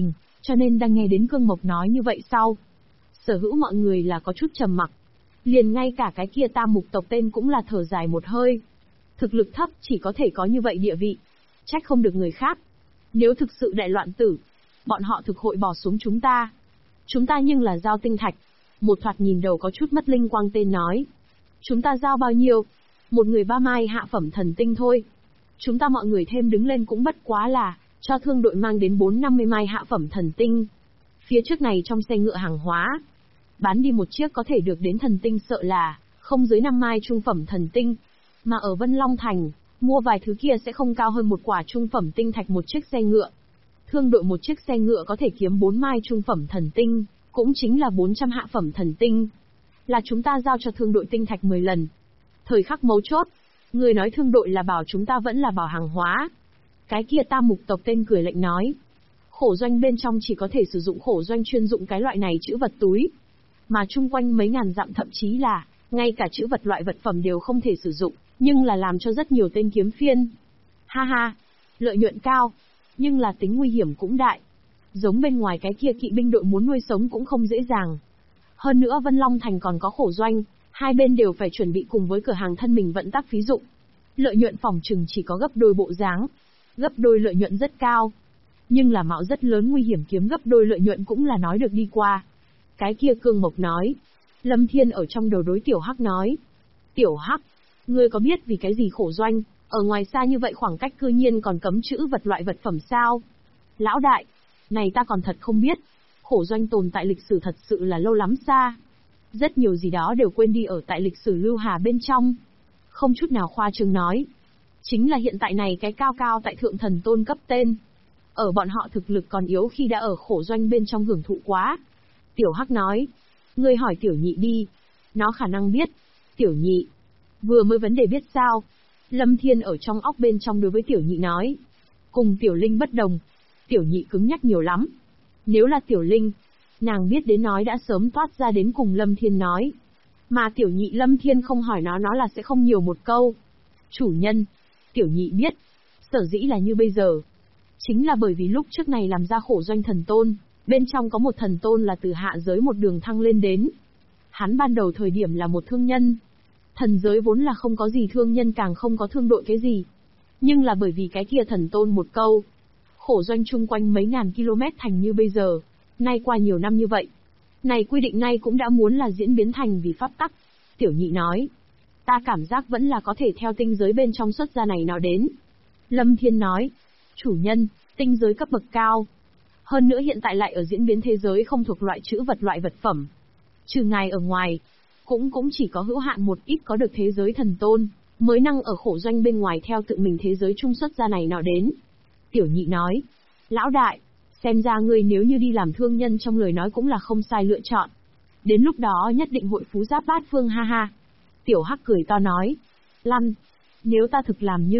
cho nên đang nghe đến Cương Mộc nói như vậy sau. Sở hữu mọi người là có chút trầm mặc. Liền ngay cả cái kia Tam Mục tộc tên cũng là thở dài một hơi. Thực lực thấp chỉ có thể có như vậy địa vị. Trách không được người khác. Nếu thực sự đại loạn tử, bọn họ thực hội bỏ xuống chúng ta. Chúng ta nhưng là giao tinh thạch. Một thoạt nhìn đầu có chút mất linh quang tên nói. Chúng ta giao bao nhiêu? Một người 3 mai hạ phẩm thần tinh thôi. Chúng ta mọi người thêm đứng lên cũng bất quá là, cho thương đội mang đến 450 mai hạ phẩm thần tinh. Phía trước này trong xe ngựa hàng hóa. Bán đi một chiếc có thể được đến thần tinh sợ là, không dưới 5 mai trung phẩm thần tinh. Mà ở Vân Long Thành, mua vài thứ kia sẽ không cao hơn một quả trung phẩm tinh thạch một chiếc xe ngựa. Thương đội một chiếc xe ngựa có thể kiếm 4 mai trung phẩm thần tinh, cũng chính là 400 hạ phẩm thần tinh. Là chúng ta giao cho thương đội tinh thạch 10 lần. Thời khắc mấu chốt, người nói thương đội là bảo chúng ta vẫn là bảo hàng hóa. Cái kia Tam Mục tộc tên cười lạnh nói. Khổ doanh bên trong chỉ có thể sử dụng khổ doanh chuyên dụng cái loại này chữ vật túi. Mà chung quanh mấy ngàn dặm thậm chí là, ngay cả chữ vật loại vật phẩm đều không thể sử dụng, nhưng là làm cho rất nhiều tên kiếm phiên. Ha ha, lợi nhuận cao, nhưng là tính nguy hiểm cũng đại. Giống bên ngoài cái kia kỵ binh đội muốn nuôi sống cũng không dễ dàng. Hơn nữa Vân Long Thành còn có khổ doanh, hai bên đều phải chuẩn bị cùng với cửa hàng thân mình vận tắc phí dụng. Lợi nhuận phòng trừng chỉ có gấp đôi bộ dáng. Gấp đôi lợi nhuận rất cao. Nhưng là mạo rất lớn nguy hiểm kiếm gấp đôi lợi nhuận cũng là nói được đi qua. Cái kia Cương Mộc nói. Lâm Thiên ở trong đầu đối Tiểu Hắc nói. Tiểu Hắc, ngươi có biết vì cái gì khổ doanh, ở ngoài xa như vậy khoảng cách cư nhiên còn cấm chữ vật loại vật phẩm sao? Lão đại, này ta còn thật không biết. Khổ doanh tồn tại lịch sử thật sự là lâu lắm xa. Rất nhiều gì đó đều quên đi ở tại lịch sử Lưu Hà bên trong. Không chút nào khoa trương nói. Chính là hiện tại này cái cao cao tại thượng thần tôn cấp tên. Ở bọn họ thực lực còn yếu khi đã ở khổ doanh bên trong hưởng thụ quá. Tiểu Hắc nói. Ngươi hỏi Tiểu Nhị đi. Nó khả năng biết. Tiểu Nhị. Vừa mới vấn đề biết sao. Lâm Thiên ở trong óc bên trong đối với Tiểu Nhị nói. Cùng Tiểu Linh bất đồng. Tiểu Nhị cứng nhắc nhiều lắm. Nếu là Tiểu Linh, nàng biết đến nói đã sớm toát ra đến cùng Lâm Thiên nói. Mà Tiểu Nhị Lâm Thiên không hỏi nó là sẽ không nhiều một câu. Chủ nhân, Tiểu Nhị biết, sở dĩ là như bây giờ. Chính là bởi vì lúc trước này làm ra khổ doanh thần tôn, bên trong có một thần tôn là từ hạ giới một đường thăng lên đến. Hắn ban đầu thời điểm là một thương nhân. Thần giới vốn là không có gì thương nhân càng không có thương đội cái gì. Nhưng là bởi vì cái kia thần tôn một câu. Khổ doanh chung quanh mấy ngàn km thành như bây giờ. Nay qua nhiều năm như vậy. Này quy định nay cũng đã muốn là diễn biến thành vì pháp tắc. Tiểu Nhị nói. Ta cảm giác vẫn là có thể theo tinh giới bên trong xuất ra này nào đến. Lâm Thiên nói. Chủ nhân, tinh giới cấp bậc cao. Hơn nữa hiện tại lại ở diễn biến thế giới không thuộc loại chữ vật loại vật phẩm. Trừ ngài ở ngoài. Cũng chỉ có hữu hạn một ít có được thế giới thần tôn. Mới năng ở khổ doanh bên ngoài theo tự mình thế giới trung xuất ra này nào đến. Tiểu Nhị nói. Lão đại, xem ra ngươi nếu như đi làm thương nhân trong lời nói cũng là không sai lựa chọn. Đến lúc đó nhất định hội phú giáp bát phương ha ha. Tiểu Hắc cười to nói. Lăn, nếu ta thực làm như